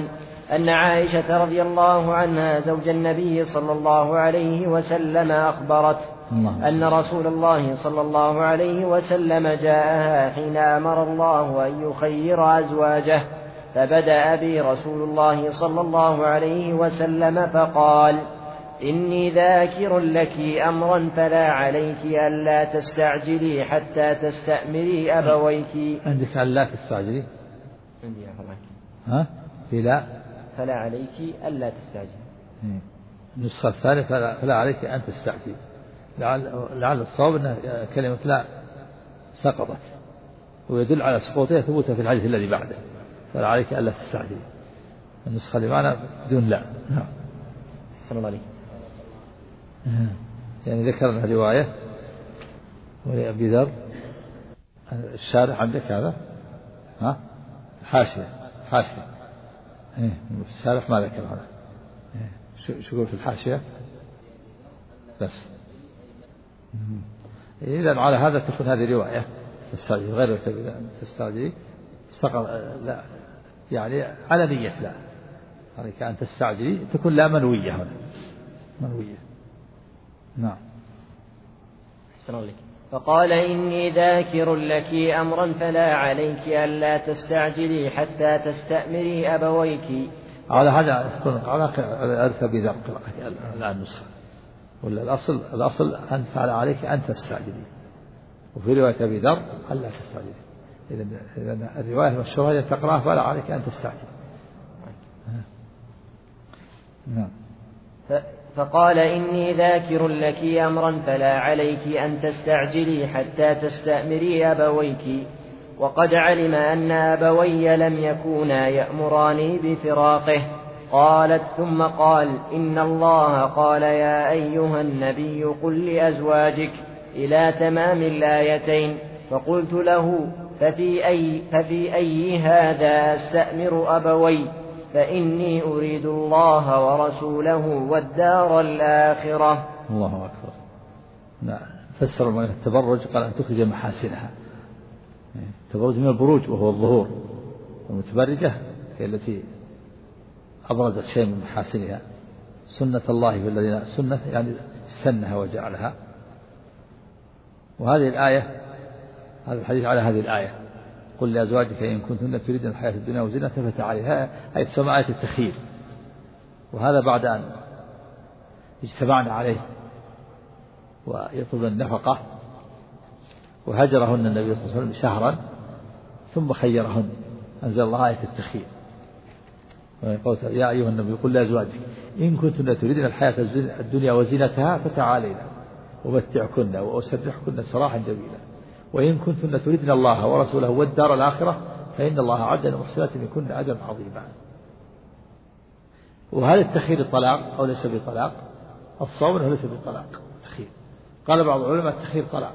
أن عائشة رضي الله عنها زوج النبي صلى الله عليه وسلم أخبرته أن رسول الله صلى الله عليه وسلم جاءها حين أمر الله أن يخير أزواجه، فبدأ بي رسول الله صلى الله عليه وسلم فقال: إني ذاكر لك أمرا فلا عليك ألا تستعجلي حتى تستأمري أبويك. عندك ألا تستعجلي؟ عندي ها؟ لا فلا عليك ألا تستعجلي. النسخة الثانية فلا عليك أن تستعجلي. لعل الصواب أن كلمة لا سقطت، ويدل على سقوطها ثبوتها في الحديث الذي بعده، فلا عليك ألا تستعجلي. النسخة اللي معنا بدون لا. نعم. أحسن الله عليك. يعني ذكرنا رواية ولأبي ذر الشارح عندك هذا، ها؟ حاشية الشارح ما ذكر هذا. شو قلت الحاشية بس. إذا على هذا تكون هذه رواية تستعجل غير تستعجل سقط لا، يعني على نية لا، يعني كأن تستعجلي تكون لا منوية هنا، منوية. نعم. أحسن الله عليك. فقال: إني ذاكر لك أمرا فلا عليك ألا تستعجلي حتى تستأمري أبويك. على هذا تكون على أرث بذر لا النسخة، ولا الأصل أن فعل عليك أن تستعجلي، وفي رواية أبي ذر ألا تستعجلي. إذا الرواية المشهورة هي تقرأ فلا عليك أن تستعجلي. نعم. فقال: إني ذاكر لك أمرا فلا عليك أن تستعجلي حتى تستأمري أبويك. وقد علم أن أبوي لم يكونا يأمراني بفراقه. قالت: ثم قال: إن الله قال يا أيها النبي قل لأزواجك إلى تمام الآيتين. فقلت له: ففي أي هذا أستأمر أبوي؟ فإني أريد الله ورسوله والدار الآخرة. الله أكبر. نعم. فسر التبرج قال أن تخرج محاسنها. التبرج من البروج وهو الظهور، والمتبرجة هي التي أبرزت شيء من محاسنها. سنة الله في الذين سنة يعني استنها وجعلها. وهذه الآية، هذا الحديث على هذه الآية: قل لأزواجك إن كنتن تريدن الحياة الدنيا وزينتها فتعاليها، أي تسمى آية التخيير. وهذا بعد أن اجتمعنا عليه ويطلب النفقة، وهجرهن النبي صلى الله عليه وسلم شهرا ثم خيرهن، أنزل الله آية التخيير. يا أيها النبي قل لأزواجك إن كنتن تريدن الحياة الدنيا وزينتها فتعالينا ومتعكن وأسرحكن سراحا جميلا، وإن كنتن تريدن الله ورسوله والدار الآخرة فإن الله أعد للمحسنات منكن أجرا عظيما. وهل التخيير طلاق أو ليس بطلاق؟ الصواب أنه ليس بطلاق تخيير. قال بعض العلماء التخيير طلاق،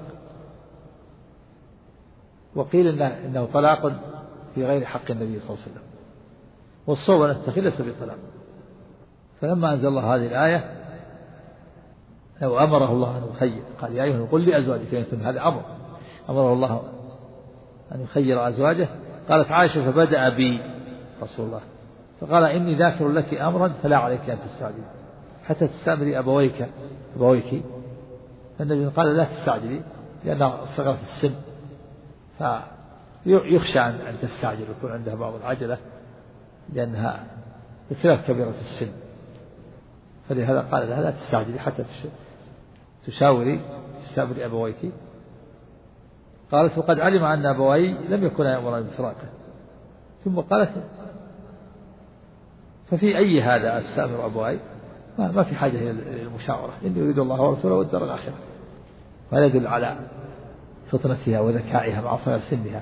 وقيل إنه طلاق في غير حق النبي صلى الله عليه وسلم، والصواب أن التخيير ليس بطلاق. فلما أنزل الله هذه الآية أو أمره الله أن يخير، قال يا أيها قل لأزواجك هذا أمره الله أن يخير أزواجه. قالت عائشة: فبدأ بي رسول الله فقال: إني ذاكر لك أمرا فلا عليك أن تستعجلي حتى تستأمري أبويك. فالنبي قال: لا تستعجلي، لأنها صغرت السن، فيخشى أن تستعجل ويكون عندها بعض العجلة، لأنها بخلاف كبيرة السن. فلهذا قال لها: لا تستعجلي حتى تشاوري تستأمري أبويك. قالت: وقد علم أن أبوي لم يكونا يأمران بفراقه. ثم قالت: ففي أي هذا أستأمر أبوي؟ ما في حاجة إلى المشاورة، إني أريد الله ورسوله والدار الآخرة. وهذا يدل على فطنتها وذكائها مع صغر سنها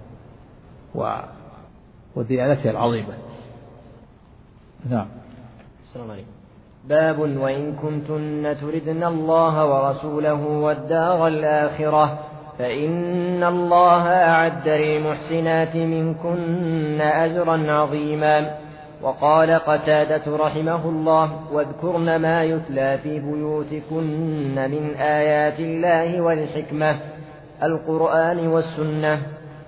وديانتها العظيمة. نعم. السلام عليكم. باب: وإن كنتن تردن الله ورسوله والدار الآخرة فإن الله أعد للمحسنات منكن أجرا عظيما. وقال قتادة رحمه الله: واذكرن ما يتلى في بيوتكن من آيات الله والحكمة القرآن والسنة.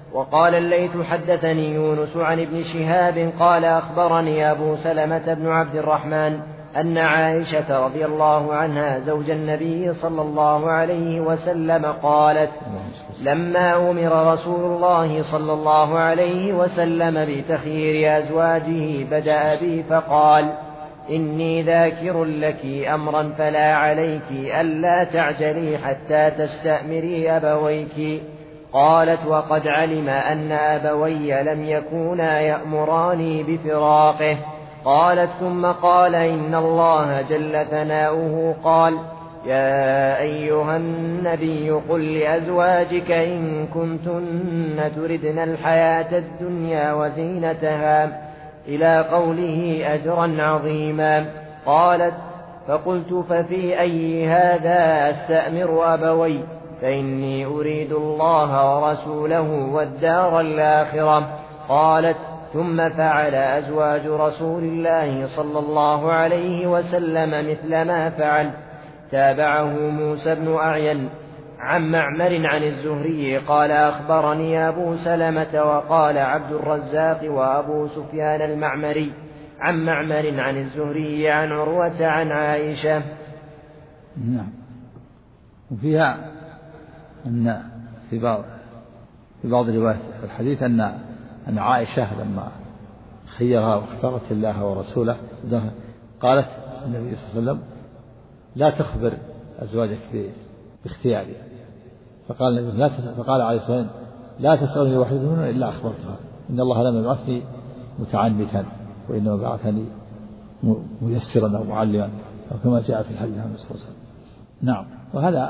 وقال الليث حدثني يونس عن ابن شهاب قال أخبرني أبو سلمة بن عبد الرحمن أن عائشة رضي الله عنها زوج النبي صلى الله عليه وسلم قالت لما أمر رسول الله صلى الله عليه وسلم بتخيير أزواجه بدأ بي فقال إني ذاكر لك أمرا فلا عليك ألا تعجلي حتى تستأمري أبويك. قالت وقد علم أن أبوي لم يكونا يأمراني بفراقه. قالت ثم قال إن الله جل ثناؤه قال يا أيها النبي قل لأزواجك إن كنتن تردن الحياة الدنيا وزينتها إلى قوله أجرا عظيما. قالت فقلت ففي أي هذا أستأمر أبوي فإني أريد الله ورسوله والدار الآخرة. قالت ثم فعل أزواج رسول الله صلى الله عليه وسلم مثل ما فعل. تابعه موسى بن أعين عن معمر عن الزهري قال أخبرني أبو سلمة وقال عبد الرزاق وأبو سفيان المعمري عن معمر عن الزهري عن عروة عن عائشة. نعم. وفيها أن في بعض روايات الحديث أن عائشة لما خيرها واختارت الله ورسوله قالت النبي صلى الله عليه وسلم لا تخبر أزواجك باختياري. فقال عليه الصلاة والسلام لا تسألني واحدة منهن إلا أخبرتها إن الله لم يبعثني متعنتا وإنما بعثني ميسرا أو معلما أو كما جاء في الحديث عن الرسول صلى الله عليه وسلم. نعم. وهذا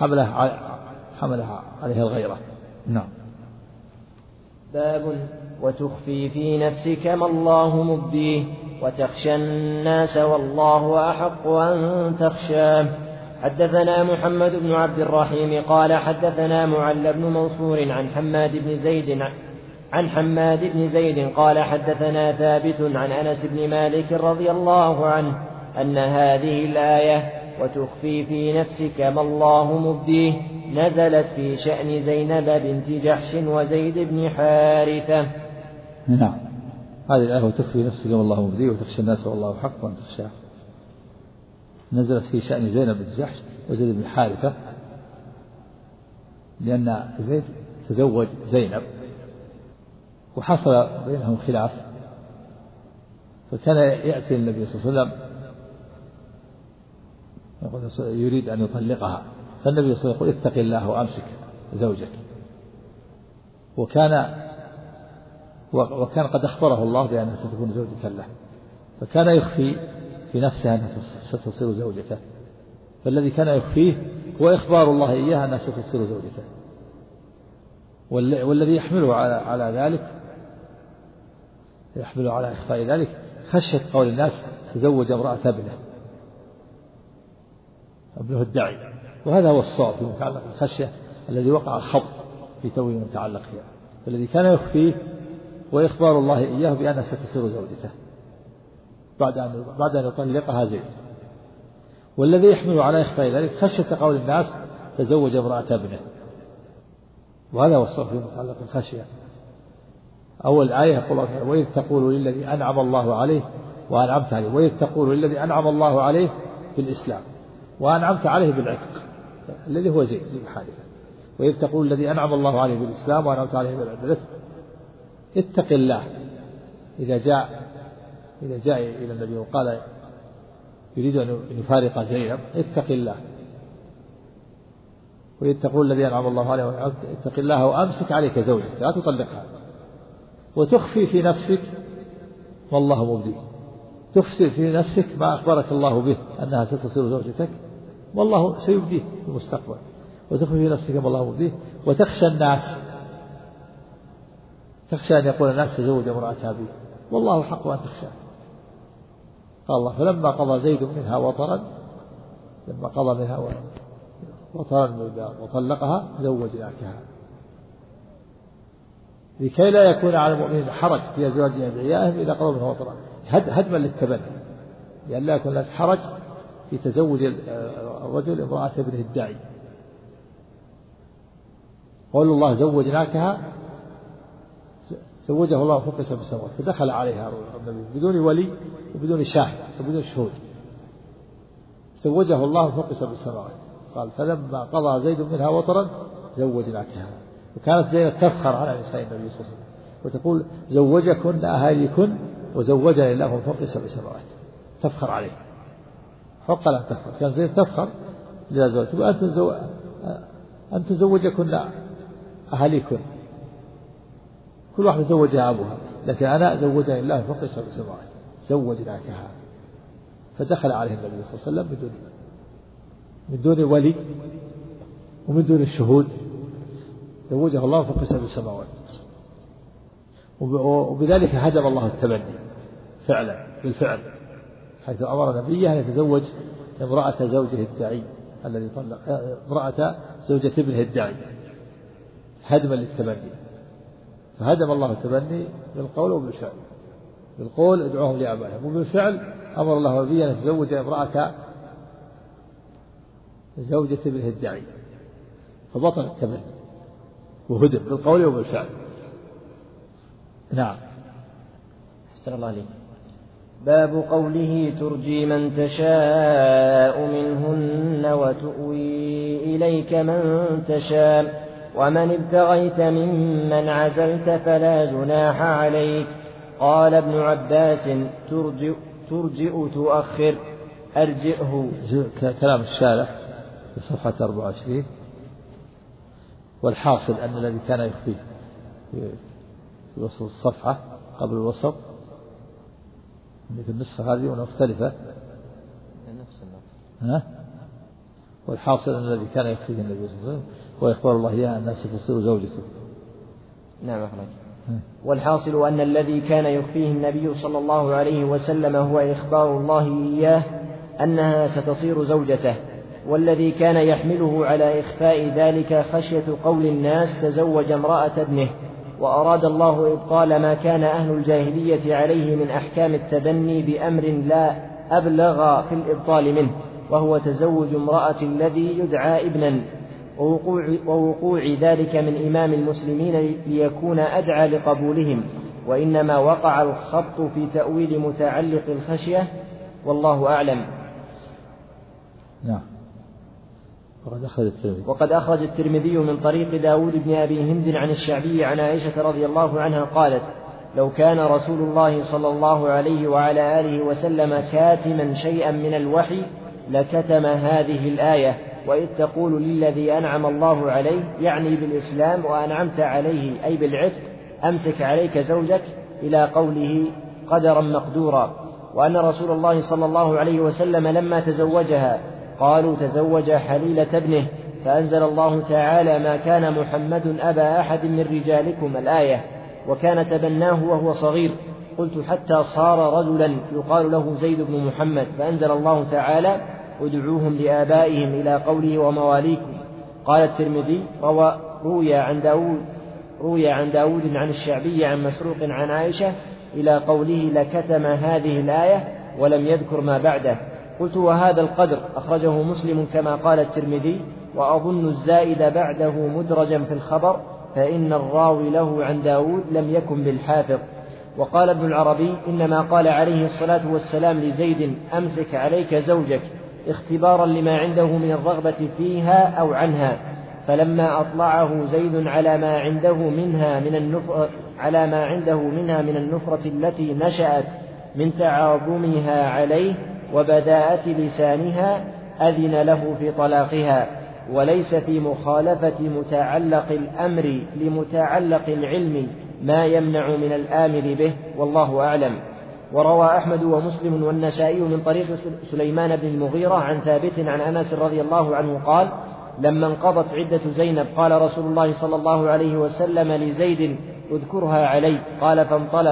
حملها عليها الغيرة. نعم. باب وتخفي في نفسك ما الله مبديه وتخشى الناس والله أحق أن تخشاه. حدثنا محمد بن عبد الرحيم قال حدثنا معل بن منصور عن حماد بن زيد قال حدثنا ثابت عن أنس بن مالك رضي الله عنه أن هذه الآية وتخفي في نفسك ما الله مبديه نزلت في شأن زينب بنت جحش وزيد بن حارثة. نعم. هذه الآية وتخفي نفسك ما الله مبديه وتخشى الناس والله حق أن تخشاه نزلت في شأن زينب بنت جحش وزيد بن حارثة لأن زيد تزوج زينب وحصل بينهم خلاف فكان يأتي النبي صلى الله عليه وسلم يريد أن يطلقها فالنبي صلى الله عليه وسلم يقول اتق الله وأمسك زوجك. وكان قد أخبره الله بأنها ستكون زوجة له فكان يخفي في نفسه أنها ستصير زوجته. فالذي كان يخفيه هو إخبار الله إياها أنها ستصير زوجته. والذي يحمله على ذلك يحمله على إخفاء ذلك خشية قول الناس تزوج امرأة ابنه الداعي. وهذا هو الصواب في متعلق الخشية الذي وقع الخبط في تأويل متعلق فيها. فالذي كان يخفيه وإخبار الله إياه بأنها ستصير زوجته بعد أن يطلقها زيد. والذي يحمل على إخفاء ذلك خشية قول الناس تزوج امرأة ابنه. وهذا هو الصواب في متعلق الخشية. أول آية يقول الله وإذ تقول للذي أنعم الله عليه وأنعمت عليه وإذ تقول للذي أنعم الله عليه بالإسلام وأنعمت عليه بالعتق الذي هو زيد بن حارثة. وإذ تقول الذي أنعم الله عليه بالإسلام وأنعمت عليه بالعتق اتق الله. إذا جاء إلى النبي وقال يريد أن يفارق زينب اتق الله. وإذ تقول الذي أنعم الله عليه اتق الله وأمسك عليك زوجك لا تطلقها وتخفي في نفسك والله مبديه. تخفي في نفسك ما أخبرك الله به أنها ستصير زوجتك والله سيبديه في المستقبل. وتخفي في نفسك ما الله مبديه وتخشى الناس تخشى أن يقول الناس تزوج امرأة أبيه والله حق أن تخشى. قال الله فلما قضى زيد منها وطرا وطلقها زوجناكها لكي لا يكون على المؤمنين حرج في أزواج أدعيائهم إذا قضوا منها وطرا هدما للتبني لأن لا يكون الناس حرج في تزوج الرجل امرأة ابنه الداعي. قول الله زوجناكها زوجه الله فوق سبع سماوات، فدخل عليها النبي بدون ولي وبدون شاهد وبدون شهود، زوجه الله فوق سبع سماوات. قال فلما قضى زيد منها وطرا زوجناكها. وكانت زينب تفخر على نساء النبي صلى الله عليه وسلم وتقول زوجكن أهاليكن وزوجني الله فوق سبع سماوات، تفخر عليه حق لها تفخر. كان زينب تفخر إلى زوجته أنتم زوجكن أهاليكن، كل واحد زوجها أبوها، لكن أنا زوجني الله فوق سبع سماوات زوجناكها. فدخل عليه النبي صلى الله عليه وسلم من دون ولي ومن دون الشهود، زوجه الله فوق سبع سماوات. وبذلك هدم الله التبني فعلا بالفعل، حيث أمر نبيه أن يتزوج امرأة زوجه الداعي الذي طلق، امرأة زوجة ابنه الداعي، هدما للتبني. فهدم الله التبني بالقول وبالفعل. بالقول ادعوهم لآبائهم، وبالفعل أمر الله نبيه أن يتزوج امرأة زوجة ابنه الداعي، فبطل التبني وهدم بالقول وبالفعل. نعم. أحسن الله عليك. باب قوله ترجي من تشاء منهن وتؤوي إليك من تشاء ومن ابتغيت ممن عزلت فلا جناح عليك. قال ابن عباس ترجئ تؤخر أرجئه. كلام الشارح في صفحة 24. والحاصل أن الذي كان يخفيه في وسط الصفحة قبل الوسط في النسخة هذه مختلفة. والحاصل أن الذي كان يخفيه النبي صلى الله عليه وسلم ويخبر الله إياه الناس تصير زوجته. نعم أخرج. والحاصل أن الذي كان يخفيه النبي صلى الله عليه وسلم هو إخبار الله إياه أنها ستصير زوجته، والذي كان يحمله على إخفاء ذلك خشية قول الناس تزوج امرأة ابنه، وأراد الله إبطال ما كان أهل الجاهلية عليه من أحكام التبني بأمر لا أبلغ في الإبطال منه، وهو تزوج امرأة الذي يدعى ابنا، ووقوع ذلك من إمام المسلمين ليكون أدعى لقبولهم، وإنما وقع الخط في تأويل متعلق الخشية، والله أعلم. نعم. وقد أخرج الترمذي من طريق داود بن أبي هند عن الشعبي عن عائشة رضي الله عنها قالت: لو كان رسول الله صلى الله عليه وعلى آله وسلم كاتما شيئا من الوحي لكتم هذه الآية: وإذ تقول للذي أنعم الله عليه، يعني بالإسلام وأنعمت عليه أي بالعتق، أمسك عليك زوجك، إلى قوله قدرا مقدورا. وأن رسول الله صلى الله عليه وسلم لما تزوجها قالوا تزوج حليلة ابنه، فأنزل الله تعالى: ما كان محمد أبا أحد من رجالكم، الآية. وكان تبناه وهو صغير، قلت حتى صار رجلا يقال له زيد بن محمد، فأنزل الله تعالى: ادعوهم لآبائهم، إلى قوله ومواليكم. قال الترمذي: روي عن داود عن الشعبي عن مسروق عن عائشة إلى قوله لكتم هذه الآية، ولم يذكر ما بعده. قلت: وهذا القدر أخرجه مسلم كما قال الترمذي، وأظن الزائد بعده مدرجا في الخبر، فإن الراوي له عن داود لم يكن بالحافظ. وقال ابن العربي: إنما قال عليه الصلاة والسلام لزيد: أمسك عليك زوجك، اختبارا لما عنده من الرغبة فيها أو عنها، فلما أطلعه زيد على ما عنده منها من النفرة التي نشأت من تعاظمها عليه وبذاءة لسانها، أذن له في طلاقها، وليس في مخالفة متعلق الأمر لمتعلق العلم ما يمنع من الآمر به، والله أعلم. وروى أحمد ومسلم والنسائي من طريق سليمان بن المغيرة عن ثابت عن أنس رضي الله عنه قال: لما انقضت عدة زينب قال رسول الله صلى الله عليه وسلم لزيد: اذكرها علي. قال: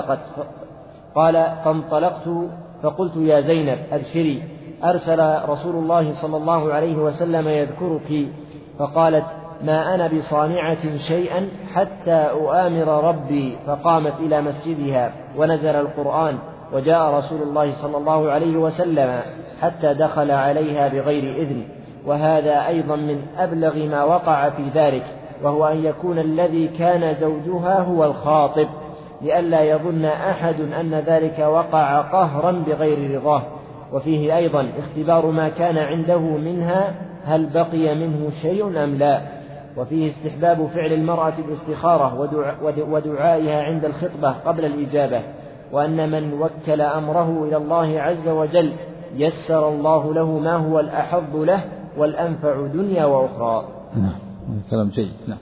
فانطلقت فقلت: يا زينب أبشري، أرسل رسول الله صلى الله عليه وسلم يذكرك. فقالت: ما أنا بصانعة شيئا حتى أؤامر ربي. فقامت إلى مسجدها، ونزل القرآن، وجاء رسول الله صلى الله عليه وسلم حتى دخل عليها بغير إذن. وهذا أيضا من أبلغ ما وقع في ذلك، وهو أن يكون الذي كان زوجها هو الخاطب، لئلا يظن أحد أن ذلك وقع قهرا بغير رضاه. وفيه أيضا اختبار ما كان عنده منها هل بقي منه شيء أم لا. وفيه استحباب فعل المرأة الاستخارة ودعائها عند الخطبة قبل الإجابة، وأن من وكل أمره إلى الله عز وجل يسر الله له ما هو الأحظ له والأنفع دنيا وأخرى. نعم، كلام جيد. نعم.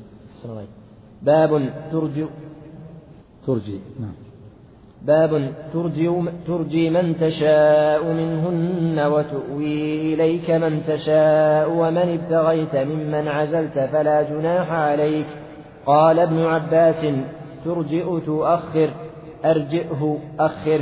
باب ترجي من تشاء منهن وتؤوي إليك من تشاء ومن ابتغيت ممن عزلت فلا جناح عليك. قال ابن عباس: ترجئ تؤخر، أرجئه أخره.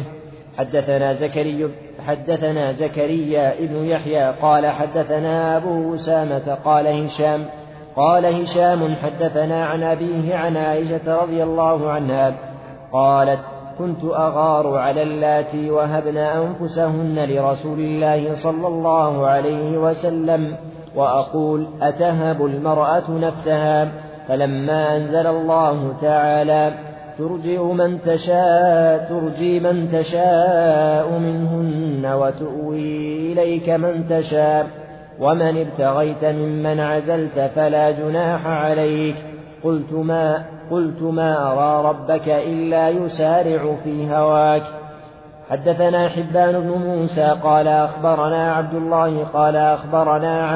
حدثنا زكريا ابن يحيى قال حدثنا أبو أسامة قال هشام حدثنا عن أبيه عن عائشة رضي الله عنها قالت: كنت أغار على اللاتي وهبن أنفسهن لرسول الله صلى الله عليه وسلم وأقول: أتهب المرأة نفسها؟ فلما أنزل الله تعالى: ترجي من تشاء منهن وتؤوي إليك من تشاء ومن ابتغيت ممن عزلت فلا جناح عليك، قلت ما أرى ربك إلا يسارع في هواك. حدثنا حبان بن موسى قال أخبرنا عبد الله قال أخبرنا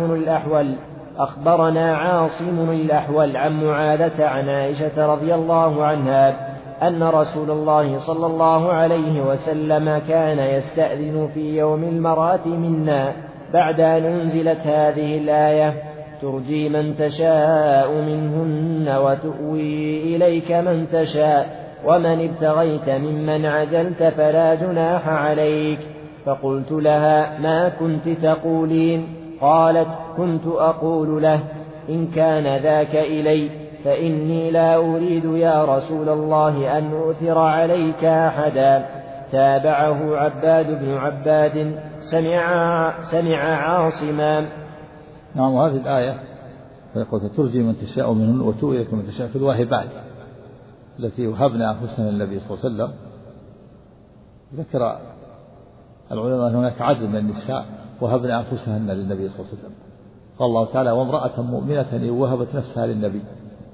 عاصم الأحول عن معاذة عن عائشة رضي الله عنها أن رسول الله صلى الله عليه وسلم كان يستأذن في يوم المرأة منا بعد أن أنزلت هذه الآية: ترجي من تشاء منهن وتؤوي إليك من تشاء ومن ابتغيت ممن عزلت فلا جناح عليك. فقلت لها: ما كنت تقولين؟ قالت: كنت أقول له: إن كان ذاك إلي فإني لا أريد يا رسول الله أن أؤثر عليك أحدا. تابعه عباد بن عباد سمع عاصما. نعم. وهذه الآية فيقول: ترجي من تشاء منهن وتؤوي إليك من تشاء في الواهبات التي وهبن أنفسهن للنبي صلى الله عليه وسلم. ذكر العلماء أن هناك عدد من النساء وهبن أنفسهن للنبي صلى الله عليه وسلم. قال الله تعالى: وامرأة مؤمنة إن وهبت نفسها للنبي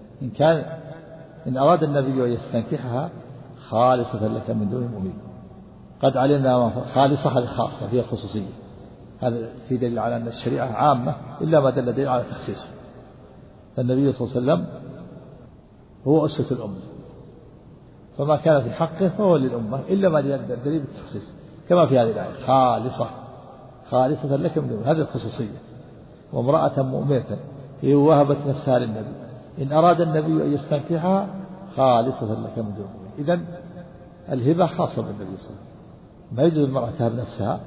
إن أراد النبي أن يستنكحها خالصة لك من دون المؤمنين. قد علمنا خالصة هذه خاصة فيها خصوصية. هذا في دليل على أن الشريعة عامة إلا ما دل دليل على تخصيصه. فالنبي صلى الله عليه وسلم هو أسوة الأمة، فما كان في حقه فهو للأمة إلا ما دل دليل بالتخصيص، كما في هذه الآية: خالصة لك من دون. هذه الخصوصية. وامرأة مؤمنة إن وهبت نفسها للنبي إن أراد النبي أن يستنكحها خالصة لك من دون. إذن الهبة خاصة بالنبي صلى الله عليه وسلم. ما يجوز المرأة تهب نفسها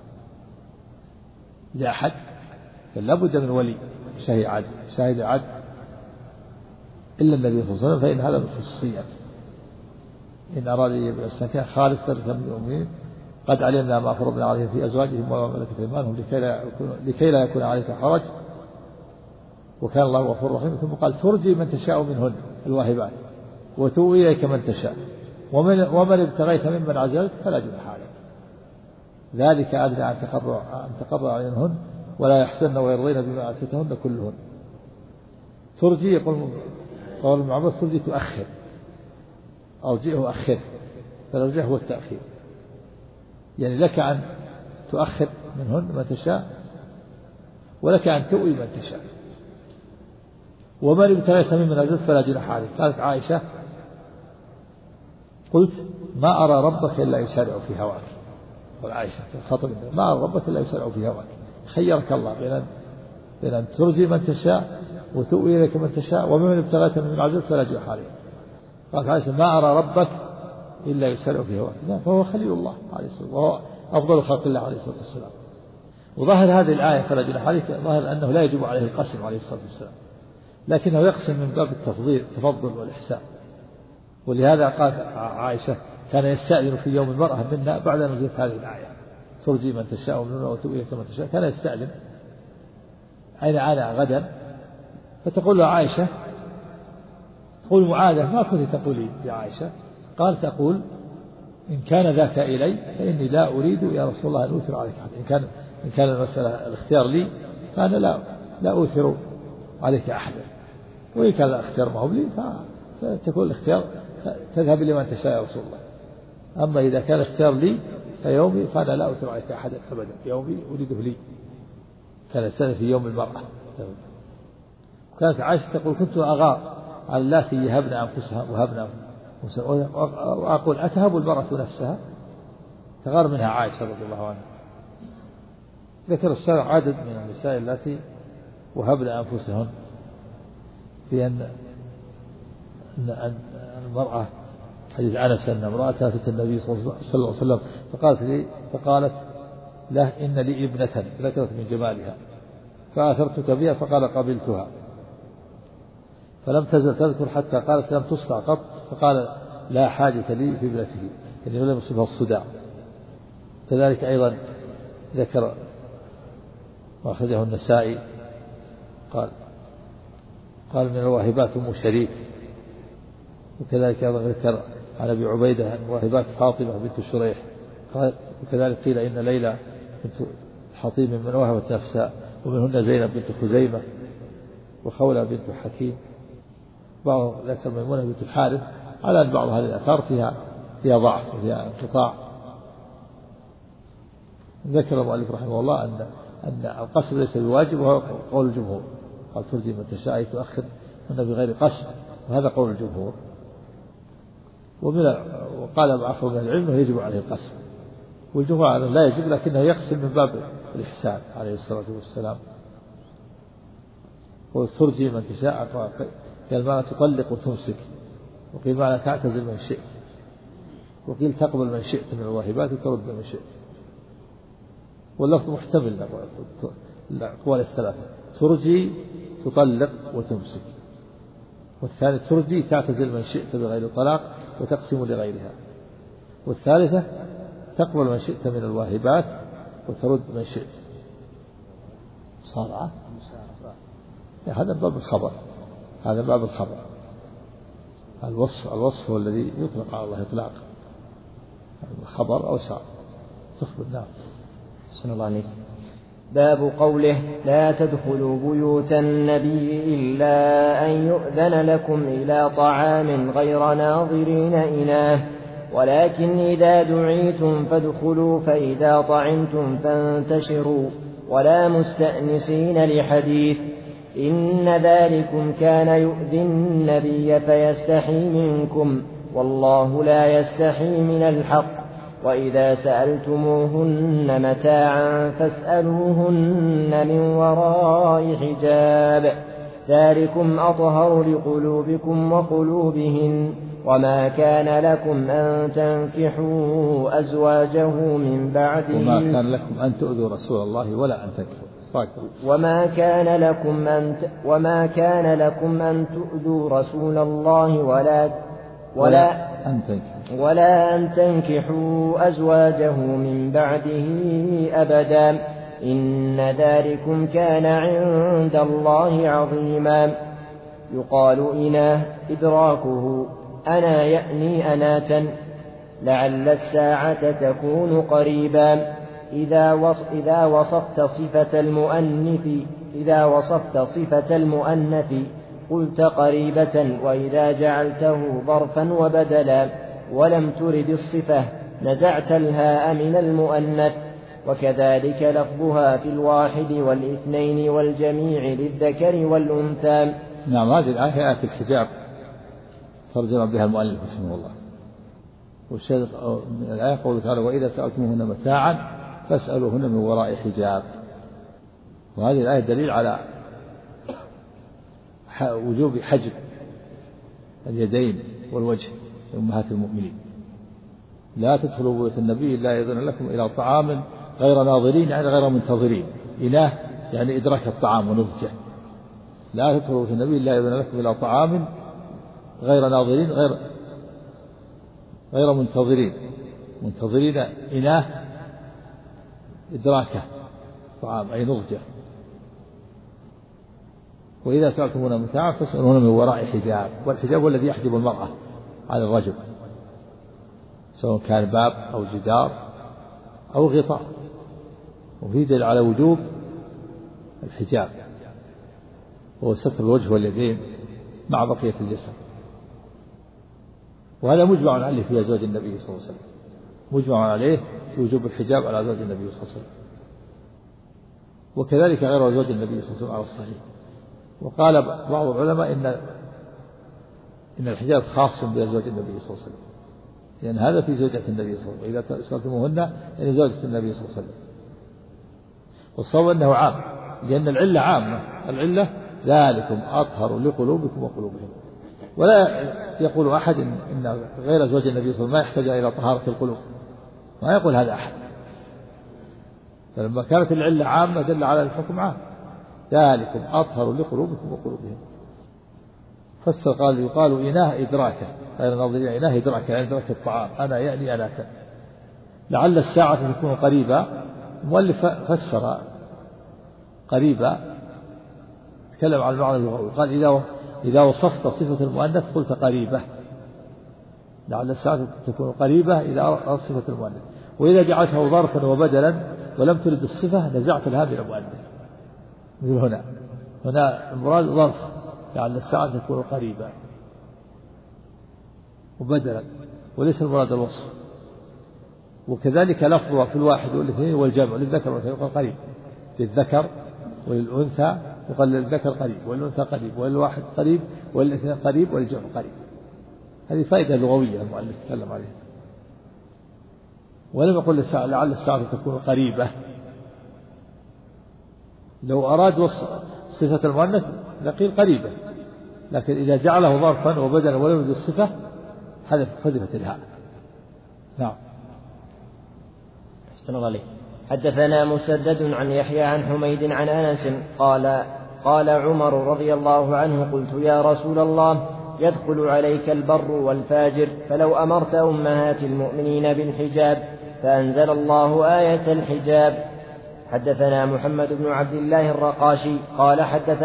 لأحد، بل لا بد من ولي شاهد عدل إلا النبي صلى الله عليه وسلم، فإن هذا من الخصوصيات. إن أراد يستنكحها خالصة لك من المؤمنين قد علمنا ما فرضنا عليهم في أزواجهم وما ملكت أيمانهم لكي لا يكون عليك حرج وكان الله غفور رحيم. ثم قال: ترجي من تشاء منهن الواهبات وتؤوي إليك من تشاء ومن ابتغيت ممن عزلت فلا جناح عليك، ذلك أدنى أن تقر أعينهن ولا يحسن ويرضين بما آتيتهن كلهن. ترجي يقول ابن عباس: ترجي تؤخر، أرجئه أخر، فالأرجح هو التأخير. يعني لك أن تؤخر منهن ما تشاء ولك أن تؤوي من تشاء ومن ابتغيت ممن عزلت فلا جناح عليك. قالت عائشة: قلت ما أرى ربك إلا يسارع في هواك. والعائشة خطب: ما أرى ربك إلا يسارع في هواك. خيرك الله بين أن ترجي من تشاء وتؤوي إليك من تشاء ومن ابتغيت ممن عزلت فلا جناح عليك. قالت عائشة: ما أرى ربك إلا يسارع في هواك. فهو خليل الله عليه الصلاة والسلام وهو أفضل خلق الله عليه الصلاة والسلام. وظاهر هذه الآية فلا جناح عليك ظاهر أنه لا يجب عليه القسم عليه الصلاة والسلام، لكنه يقسم من باب التفضل والإحسان. ولهذا قالت عائشة: كان يستأذن في يوم المرأة منا بعد أن نزلت هذه الآية: ترجي من تشاء منهن وتؤوي إليك من تشاء. كان يستأذن أين أنا غدا، فتقول له عائشة: تقول معاذة ما كنت تقولي يا عائشة؟ قال تقول إن كان ذاك إلي فإني لا أريد يا رسول الله أن أوثر عليك أحد. إن كان المسألة الاختيار لي فأنا لا أوثر عليك أحدا، وإن كان الاختيار ما هو لي فتكون الاختيار تذهب لمن تشاء يا رسول الله. أما إذا كان الاختيار لي فيومي فأنا لا أوثر عليك أحدا أبدا، يومي أريده لي. كان السنة في يوم المرأة. وكانت عائشة تقول كنت أغار على اللاتي يهبن أنفسها وأقول أتهب المرأة نفسها؟ تغار منها عائشة رضي الله عنها. ذكر الشرع عدد من النساء التي وهبن أنفسهن، في أن المرأة حديث أنس أن امرأة أتت النبي صلى الله عليه وسلم فقالت له إن لي ابنة، ذكرت من جمالها فآثرتك بها، فقال قبلتها، فلم تزل تذكر حتى قالت لم تصدع قط، فقال لا حاجة لي في ابنته، يعني لم يصبها الصداع. كذلك أيضا ذكر وأخرجه النسائي قال من الواهبات أم شريك. وكذلك أيضا ذكر عن أبي عبيدة أن واهبات فاطمة بنت شريح. وكذلك قيل إن ليلى بنت حطيم من وهبت نفسها، ومنهن زينب بنت خزيمة وخولة بنت حكيم. بعض ذكر ميمونة بنت الحارث، على أن بعض هذه الآثار فيها ضعف وفيها انقطاع. ذكر المؤلف رحمه الله أن القسم ليس بواجب، وهو قول الجمهور. قال ترجي من تشاء أي تؤخر من بغير قسم، وهذا قول الجمهور. وقال بعض من العلم يجب عليه القسم، والجمهور لا يجب، لكنه يقسم من باب الإحسان عليه الصلاة والسلام. وترجي من تشاء قال ما تطلق وتمسك، وقيل ما تعتزل من شئت، وقيل تقبل من شئت من الواهبات وترد من شئت. واللفظ محتمل الأقوال الثلاثة: ترجي تطلق وتمسك، والثاني ترجي تعتزل من شئت بغير طلاق وتقسم لغيرها، والثالثة تقبل من شئت من الواهبات وترد من شئت. صارعة هذا باب الخبر، هذا باب الخبر. الوصف هو الذي يطلق على الله إطلاقا، الخبر أوسع تخبر. نعم. صلى الله عليه. باب قوله لا تدخلوا بيوت النبي إلا أن يؤذن لكم إلى طعام غير ناظرين إناه، ولكن إذا دعيتم فادخلوا فإذا طعمتم فانتشروا ولا مستأنسين لحديث، إن ذلكم كان يؤذي النبي فيستحي منكم والله لا يستحي من الحق، وإذا سألتموهن متاعا فاسألوهن من وراء حجاب، ذلكم أطهر لقلوبكم وقلوبهن، وما كان لكم أن تنكحوا أزواجه من بعده، وما كان لكم أن تؤذوا رسول الله ولا أن تنكحوا، وما كان لكم أن تؤذوا رسول الله ولا أن تنكحوا أزواجه من بعده أبدا، إن ذلكم كان عند الله عظيما. يقال إناه إدراكه، أنا يأني أناتا، لعل الساعة تكون قريبا. إذا وصفت صفة المؤنث قلت قريبة، وإذا جعلته ظرفا وبدلا ولم ترد الصفة نزعت الهاء من المؤنث، وكذلك لفظها في الواحد والاثنين والجميع للذكر والأنثى. نعم. هذه الآية آية الحجاب ترجم بها المؤلف رحمه الله. والشاهد من الآية قوله تعالى وإذا سألتموهن متاعا فاسألوهن من وراء حجاب. وهذه الآية دليل على وجوب حجب اليدين والوجه لأمهات المؤمنين. لا تدخلوا بيوت النبي إلا يأذن لكم إلى طعام غير ناظرين، يعني غير منتظرين. إله يعني إدراك الطعام ونضجه. لا تدخلوا بيوت النبي إلا يأذن لكم إلى طعام غير ناظرين غير منتظرين إناه إدراكه طعام أي نضجه. وإذا سألتمونا متاعا فاسألونا من وراء حجاب، والحجاب هو الذي يحجب المرأة عن الرجل، سواء كان باب أو جدار أو غطاء، وفي دليل على وجوب الحجاب وهو ستر الوجه واليدين مع بقية الجسد. وهذا مجمع عليه في زوج النبي صلى الله عليه وسلم، مجمع عليه في وجوب الحجاب على زوج النبي صلى الله عليه وسلم، وكذلك غير زوج النبي صلى الله عليه وسلم على الصحيح. وقال بعض العلماء إن الحجاب خاص بأزواج النبي صلى الله عليه وسلم، لأن هذا في زوجة النبي صلى الله عليه وسلم، إذا سألتموهن يعني زوجة النبي صلى الله عليه وسلم. والصواب أنه عام، لأن العلة عامة، العلة ذلكم أطهر لقلوبكم وقلوبهم. ولا يقول أحد إن غير زوج النبي صلى الله عليه وسلم ما يحتاج إلى طهارة القلوب، ما يقول هذا أحد. فلما كانت العلة عامة دل على الحكم عام، ذلكم أطهر لقلوبكم وقلوبهم. فسر قال يقال إناه إدراكا، غير ناظرين إناه إدراكا يعني إدراك الطعام، أنا يعني أناك، لعل الساعة تكون قريبة. المؤلف فسر قريبة، تكلم عن المعنى اللغوي، قال إذا وصفت صفة المؤنث قلت قريبة، لعل الساعة تكون قريبة إذا أردت صفة المؤنث. وإذا جعلته ظرفا وبدلا ولم ترد الصفة نزعت الهاء من المؤنث، مثل هنا المراد ظرف، لعل الساعة تكون قريبة وبدلا، وليس المراد الوصف. وكذلك لفظها في الواحد والاثنين والجمع، للذكر والأنثى يقال قريب، للذكر وللأنثى يقال للذكر قريب وللأنثى قريب، وللواحد قريب وللاثنين قريب وللجمع قريب. هذه فائدة لغوية المؤلف تكلم عليها. ولم يقل لعل الساعة تكون قريبة، لو أراد صفة المؤنث لقيل قريبة، لكن إذا جعله ظرفا وبدلا ولم يرد الصفة حذفت الهاء. نعم. أحسن الله عليك. حدثنا مسدد عن يحيى عن حميد عن أنس قال عمر رضي الله عنه قلت يا رسول الله يدخل عليك البر والفاجر فلو أمرت أمهات المؤمنين بالحجاب، فأنزل الله آية الحجاب. حدثنا محمد بن عبد الله الرقاشي قال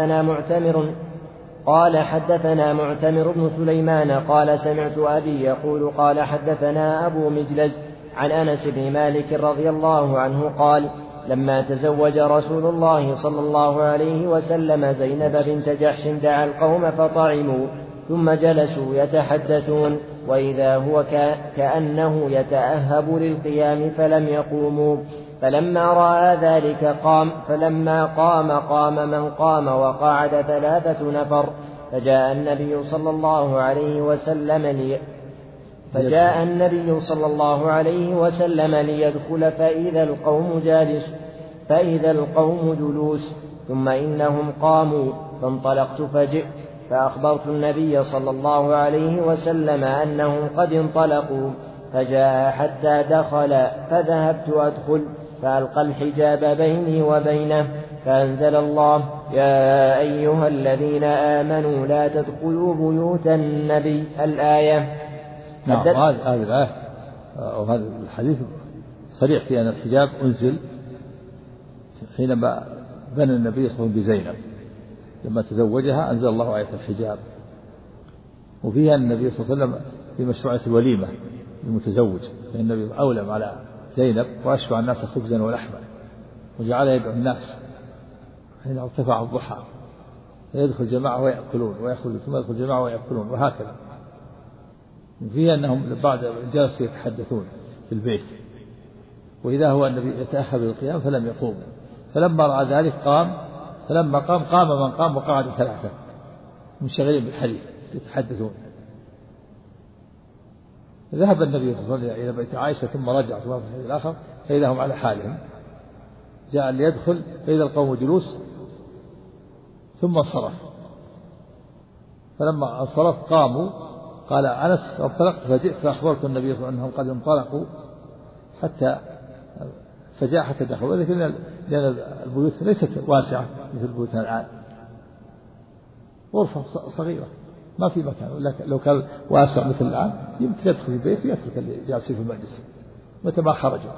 حدثنا معتمر بن سليمان قال سمعت أبي يقول قال حدثنا أبو مجلز عن أنس بن مالك رضي الله عنه قال لما تزوج رسول الله صلى الله عليه وسلم زينب بنت جحش دعا القوم فطعموا ثم جلسوا يتحدثون وإذا هو كأنه يتأهب للقيام فلم يقوموا، فلما رأى ذلك قام، فلما قام من قام وقعد 3 نفر، فجاء النبي صلى الله عليه وسلم ليدخل فإذا القوم جلوس، ثم إنهم قاموا، فانطلقت فجئت فأخبرت النبي صلى الله عليه وسلم أنهم قد انطلقوا، فجاء حتى دخل، فذهبت أدخل فألقى الحجاب بيني وبينه، فأنزل الله يا أيها الذين آمنوا لا تدخلوا بيوت النبي الآية. نعم. هذه الآية وهذا الحديث صريح في أن الحجاب أنزل حينما بنى النبي صلى الله عليه وسلم بزينب، لما تزوجها أنزل الله آية الحجاب، وفيها النبي صلى الله عليه وسلم في مشروعية الوليمة للمتزوج، فإن النبي أولم على زينب وأشبع الناس خبزا ولحما، وجعلها يدعو الناس حين ارتفع الضحى، فيدخل جماعة ويأكلون ويخرج ثم يدخل جماعة ويأكلون، وهكذا. وفيها أنهم بعد جلسوا يتحدثون في البيت، وإذا هو النبي يتأهب للقيام فلم يقوم، فلما رأى ذلك قام، فلما قام من قام وقعد 3 منشغلين بالحديث يتحدثون. ذهب النبي صلى الله عليه وسلم إلى بيت عائشة ثم رجع في الحديث الآخر فإذا هم على حالهم، جاء ليدخل فإذا القوم جلوس ثم انصرف، فلما انصرف قاموا، قال أنس فانطلقت فجئت فأخبرت النبي صلى الله عليه وسلم أنهم قد انطلقوا حتى دخلوا، لأن البيوت ليست واسعة مثل بيوتنا الآن، غرفة صغيرة ما في مكان، لو كان واسع مثل الآن يمكن يدخل البيت ويترك اللي جالسين في المجلس متى ما خرجوا،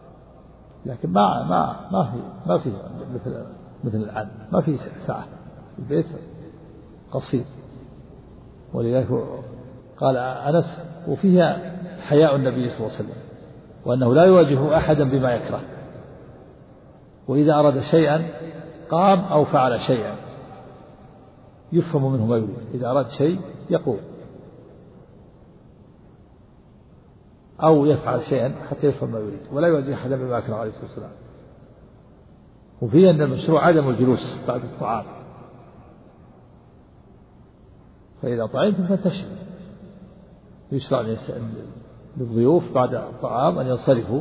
لكن ما في مثل الآن، ما في سعة البيت قصير. ولذلك قال أنس وفيها حياء النبي صلى الله عليه وسلم وأنه لا يواجه أحدا بما يكره، وإذا أراد شيئا قام أو فعل شيئا يفهم منه ما يريد. إذا أراد شيء يقول أو يفعل شيئا حتى يفهم ما يريد، ولا يواجه أحدا بما يكره عليه الصلاة والسلام. وفيه أن المشروع عدم الجلوس بعد الطعام، فإذا طعمتم فانتشروا. يشرع للضيوف بعد الطعام أن ينصرفوا،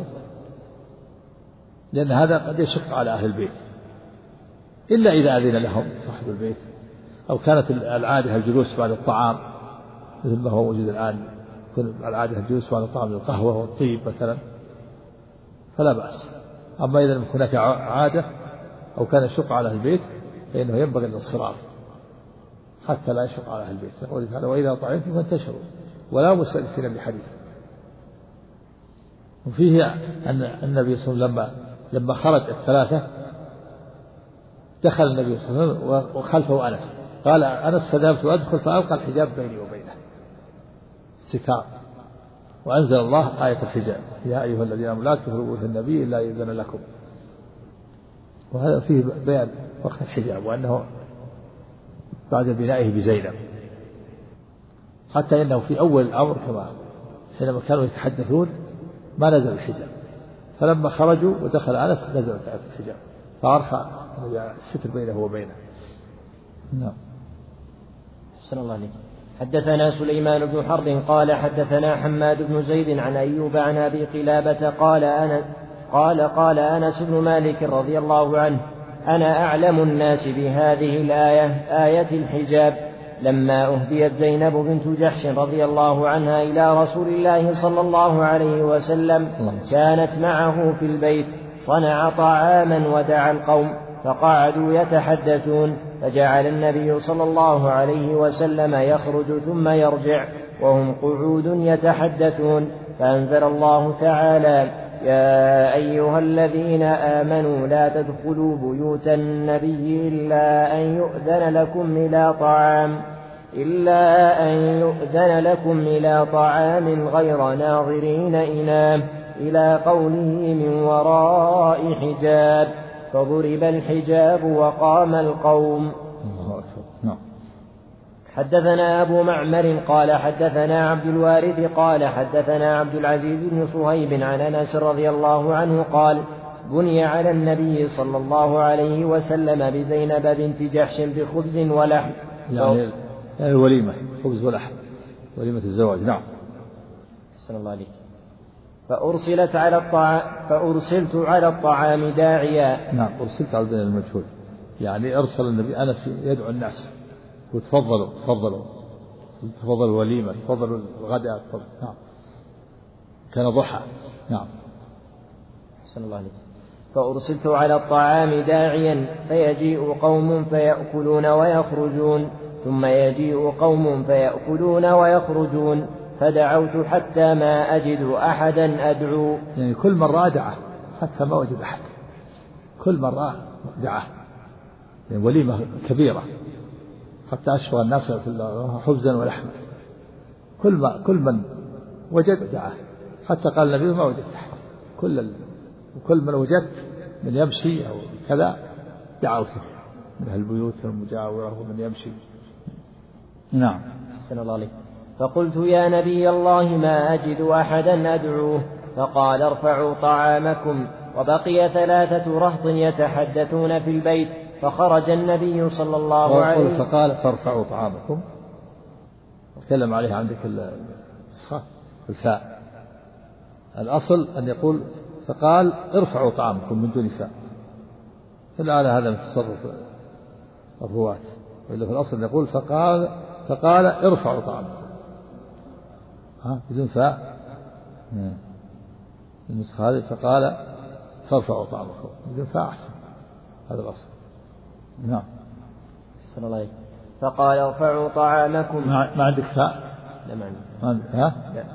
لأن هذا قد يشق على أهل البيت، إلا إذا أذن لهم صاحب البيت، أو كانت العادة الجلوس بعد الطعام مثل ما هو موجود الآن، العادة الجلوس بعد الطعام للقهوة والطيب مثلا، فلا بأس. أما إذا لم يكن هناك عادة أو كان يشق على أهل البيت فإنه ينبغي الانصراف حتى لا يشق على أهل البيت. يقول تعالى: وإذا طعمتم فانتشروا ولا مستأنسين بحديث. وفيه أن النبي صلى الله عليه وسلم لما خرج الثلاثة دخل النبي صلى الله عليه وسلم وخلفه أنس، قال أنس: فذهبت أدخل فألقى الحجاب بيني وبينه، ستار. وأنزل الله آية الحجاب: يا أيها الذين آمنوا لا تدخلوا بيوت النبي إلا إذن لكم. وهذا فيه بيان وقت الحجاب، وأنه بعد بنائه بزينب، حتى إنه في أول الأمر كما حينما كانوا يتحدثون ما نزل الحجاب، فلما خرجوا ودخل أنس نزلت آية الحجاب فأرخى الستر بينه وبينه. نعم. أحسن الله عليك. حدثنا سليمان بن حرب قال حدثنا حماد بن زيد عن أيوب عن أبي قلابة قال أنس بن مالك رضي الله عنه: أنا أعلم الناس بهذه الآية، آية الحجاب، لما أهديت زينب بنت جحش رضي الله عنها إلى رسول الله صلى الله عليه وسلم، كانت معه في البيت، صنع طعاما ودعا القوم فقعدوا يتحدثون، فجعل النبي صلى الله عليه وسلم يخرج ثم يرجع وهم قعود يتحدثون، فأنزل الله تعالى: يا أيها الذين آمنوا لا تدخلوا بيوت النبي إلا أن يؤذن لكم إلى طعام غير ناظرين إناه، إلى قوله: من وراء حجاب، فضرب الحجاب وقام القوم. حدثنا أبو معمر قال حدثنا عبد الوارث قال حدثنا عبد العزيز بن صهيب عن أنس رضي الله عنه قال: بني على النبي صلى الله عليه وسلم بزينب بنت جحش بخبز ولحم، يعني وليمة، خبز ولحم، وليمة الزواج. نعم. صلى الله عليه. فأرسلت على الطعام داعيا. نعم، أرسلت على المجهول، يعني أرسل النبي أنس يدعو الناس وتفضلوا الوليمة، تفضلوا الغداء، نعم، كان ضحى. نعم. صلى الله عليه. فأرسلت على الطعام داعيا فيجيء قوم فيأكلون ويخرجون، ثم يجيء قوم فيأكلون ويخرجون، فدعوت حتى ما أجد أحدا أدعو. يعني كل مرة دعا حتى ما وجد أحد، كل مرة دعا، يعني وليمة كبيرة حتى أشبه الناس خبزا ولحما، كل من وجد دعا، حتى قال النبي: ما وجدت أحد، كل من وجدت من يمشي أو كذا دعوته، من البيوت المجاورة ومن يمشي. نعم. أحسن الله عليك. فقلت: يا نبي الله ما أجد أحدا أدعوه، فقال: ارفعوا طعامكم. وبقي 3 رهط يتحدثون في البيت، فخرج النبي صلى الله عليه وسلم. فقال: فارفعوا طعامكم، تكلم عليه عندك الفاء، الأصل أن يقول فقال: ارفعوا طعامكم من دون فاء، فلعل هذا من تصرف الرواة، وإلا في الأصل يقول فقال ارفعوا طعامكم بدون فاء. النسخة هذه فقال فارفعوا طعامكم بدون فاء أحسن، هذا الأصل. نعم. أحسن الله عليك. فقال: ارفعوا طعامكم. ما عندك فاء؟ لا، ما عندك. ها؟ لا.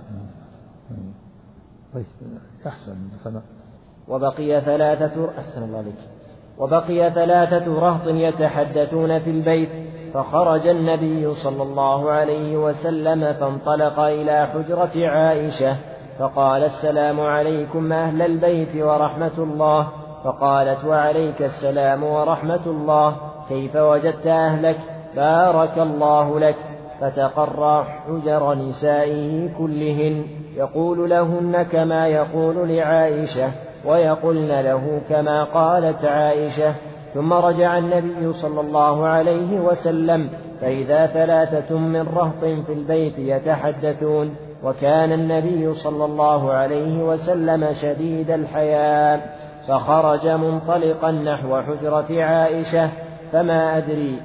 طيب أحسن. وبقي 3 أحسن الله عليك. وبقي 3 رهط يتحدثون في البيت، فخرج النبي صلى الله عليه وسلم فانطلق إلى حجرة عائشة فقال: السلام عليكم أهل البيت ورحمة الله. فقالت: وعليك السلام ورحمة الله، كيف وجدت أهلك؟ بارك الله لك. فتقرى حجر نسائه كلهن، يقول لهن كما يقول لعائشة، ويقولن له كما قالت عائشة. ثم رجع النبي صلى الله عليه وسلم فإذا 3 من رهط في البيت يتحدثون، وكان النبي صلى الله عليه وسلم شديد الحياء، فخرج منطلقا نحو حجرة عائشة، فما أدري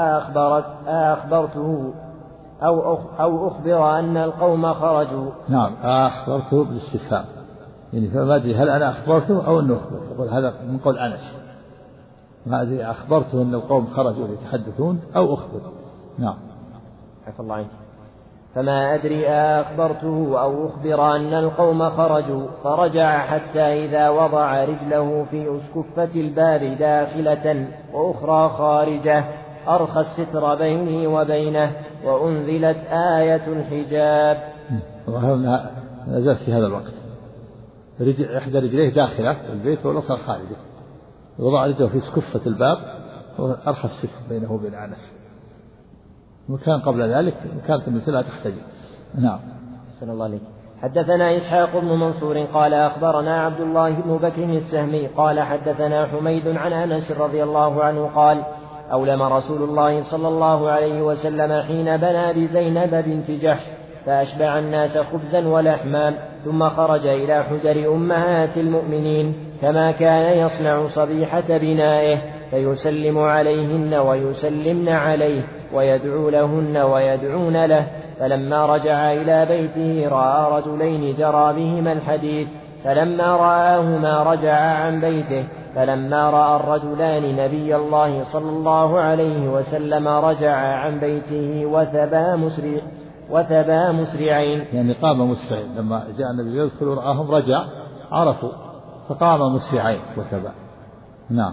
أخبرته أو أخبر أن القوم خرجوا. نعم، أخبرته بالاستفهام، يعني فما أدري هل أنا أخبرته أو أنه أخبر، يقول هذا من قول أنس، ما أدري أخبرته أن القوم خرجوا يتحدثون أو أخبر. نعم. عفى الله عنك. فما أدري أخبرته أو أخبر أن القوم خرجوا، فرجع حتى إذا وضع رجله في أسكفة الباب داخلة وأخرى خارجة أرخى الستر بيني وبينه، وأنزلت آية الحجاب. نزلت في هذا الوقت، إحدى رجليه داخلة البيت والأخرى خارجة، وضع رجله في سكفة الباب وأرخى الستر بينه وبين أنس. وكان قبل ذلك كانت النساء لا تحتجب. نعم. صلى الله عليه. حدثنا إسحاق بن منصور قال أخبرنا عبد الله بن بكر السهمي قال حدثنا حميد عن أنس رضي الله عنه قال: أولم رسول الله صلى الله عليه وسلم حين بنى بزينب بنت جحش، فأشبع الناس خبزا ولحما، ثم خرج إلى حجر أمهات المؤمنين كما كان يصنع صبيحة بنائه، فيسلم عليهن ويسلمن عليه، ويدعو لهن ويدعون له. فلما رجع إلى بيته رأى رجلين جرى بهما الحديث، فلما رآهما رجع عن بيته. فلما رأى الرجلان نبي الله صلى الله عليه وسلم رجع عن بيته وثبا مسرعين، يعني قام مسرعين. لما جاء النبي يدخل ورآهم رجع عرفوا، فقام مسرعين وثبا. نعم.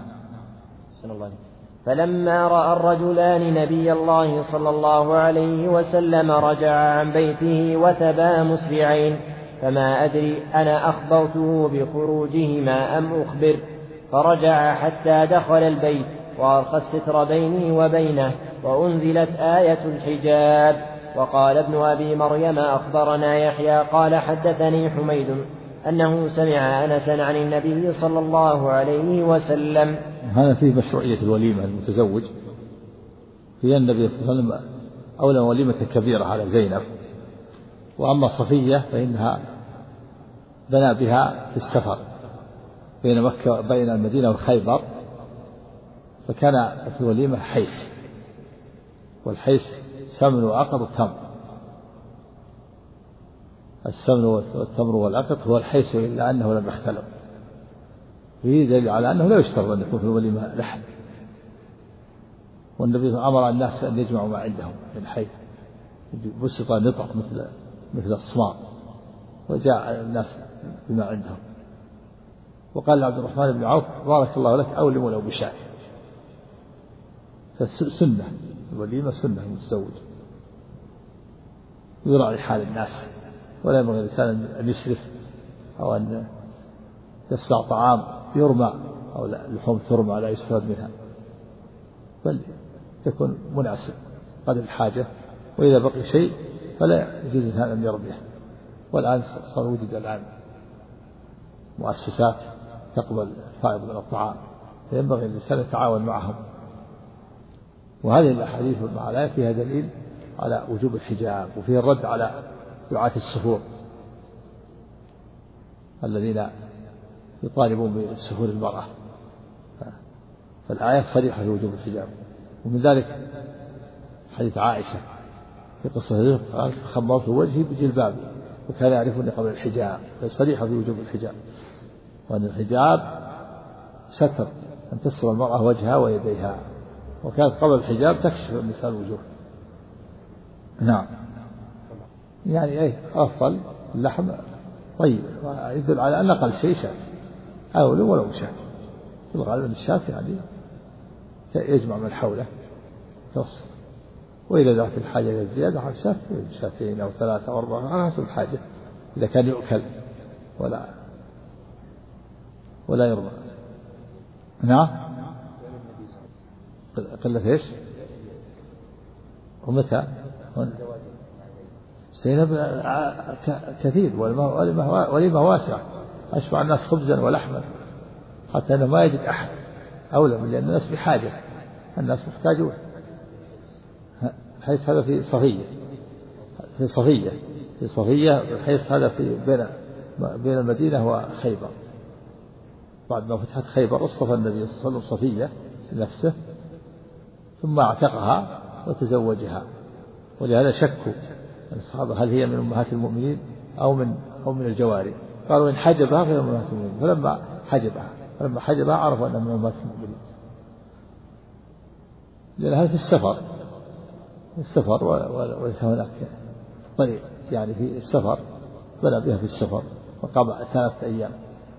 فلما رأى الرجلان نبي الله صلى الله عليه وسلم رجع عن بيته وثبا مسرعين، فما أدري أنا أخبرته بخروجهما أم أخبر. فرجع حتى دخل البيت وأرخى الستر بيني وبينه، وأنزلت آية الحجاب. وقال ابن أبي مريم أخبرنا يحيى قال حدثني حميد أنه سمع أنسا عن النبي صلى الله عليه وسلم. هذا فيه مشروعية الوليمة المتزوج، في النبي صلى الله عليه وسلم أولى وليمة كبيرة على زينب. وأما صفية فإنها بنى بها في السفر بين مكة بين المدينة وخيبر، فكان في الوليمة حيس، والحيس سمن وعقد وتمر. السمن والتمر والعقد هو الحيس، إلا أنه لم يختلط. فيه دليل على أنه لا يشترط أن يكون في الوليمة لحم. والنبي أمر الناس أن يجمعوا ما عندهم من حيث بسط نطق مثل الصمام، وجاء الناس بما عندهم. وقال عبد الرحمن بن عوف: بارك الله لك أولم ولو بشاة. فالسنة الوليمة سنة المتزوج، يراعي حال الناس، ولا ينبغي الإنسان أن يسرف أو أن يصنع طعام يرمى أو لحوم ترمى لا يستفاد منها، بل يكون مناسب قدر الحاجة، وإذا بقي شيء فلا يجوز الإنسان أن يرميه. والآن صار وجد الآن مؤسسات تقبل الفائض من الطعام، فينبغي الإنسان يتعاون معهم. وهذه الأحاديث مع الآية فيها دليل على وجوب الحجاب، وفيه الرد على دعاة السفور الذين يطالبون بسفور المرأة. فالآية صريحة في وجوب الحجاب. ومن ذلك حديث عائشة في قصة قالت: خمرت وجهي بجلبابي وكان يعرفني قبل الحجاب. فصريحة في وجوب الحجاب، وأن الحجاب ستر، أن تستر المرأة وجهها ويديها، وكانت قبل الحجاب تكشف النساء الوجوه. نعم. يعني أفضل اللحم طيب، ويدل على أن أقل شيء شاة أولو ولو شاة، في الغالب أن الشاة يعني يجمع من حوله توسط، وإذا ذات الحاجة إلى الزيادة على الشاة شاتين أو 3 أو 4 على حسب الحاجة إذا كان يؤكل ولا يرضى. نعم. قلة إيش؟ ومتى؟ زينب كثير ولما واسعة أشبع الناس خبزا ولحما حتى أنه ما يجد أحد أولى من، لأن الناس بحاجة، الناس محتاجون. حيث هذا في صفية حيث هذا في بين المدينة وخيبر. بعد ما فتحت خيبر اصطفى النبي صلى الله عليه وسلم صفية لنفسه ثم اعتقها وتزوجها، ولهذا شكوا الصحابة هل هي من أمهات المؤمنين أو من الجواري، قالوا إن حجبها فهي من أمهات المؤمنين، فلما حجبها عرفوا أنها من أمهات المؤمنين، لأن هذا في السفر وليس هناك طريق، يعني في السفر بنى بها في السفر وقام 3 أيام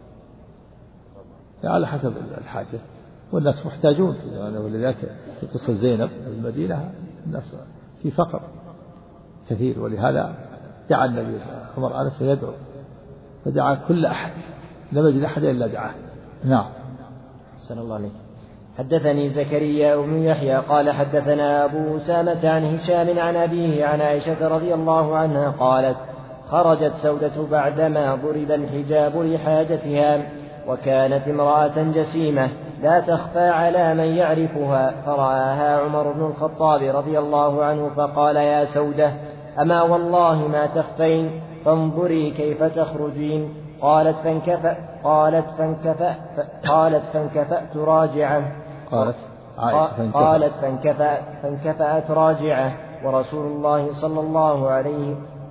يعني على حسب الحاجة، والناس محتاجون. ولذلك في قصة زينب المدينة الناس في فقر كثير، ولهذا دعا النبي عمر أنس يدعو، فدعا كل أحد لم يجد أحد إلا دعاه. نعم. صلى الله عليه. حدثني زكريا بن يحيى قال حدثنا أبو أسامة عن هشام عن أبيه عن عائشة رضي الله عنها قالت خرجت سودة بعدما ضرب الحجاب لحاجتها، وكانت امرأة جسيمة لا تخفى على من يعرفها، فرآها عمر بن الخطاب رضي الله عنه فقال يا سودة أما والله ما تخفين، فانظري كيف تخرجين. قالت فانكفأت راجعة. فانكفأت راجعة ورسول الله صلى الله عليه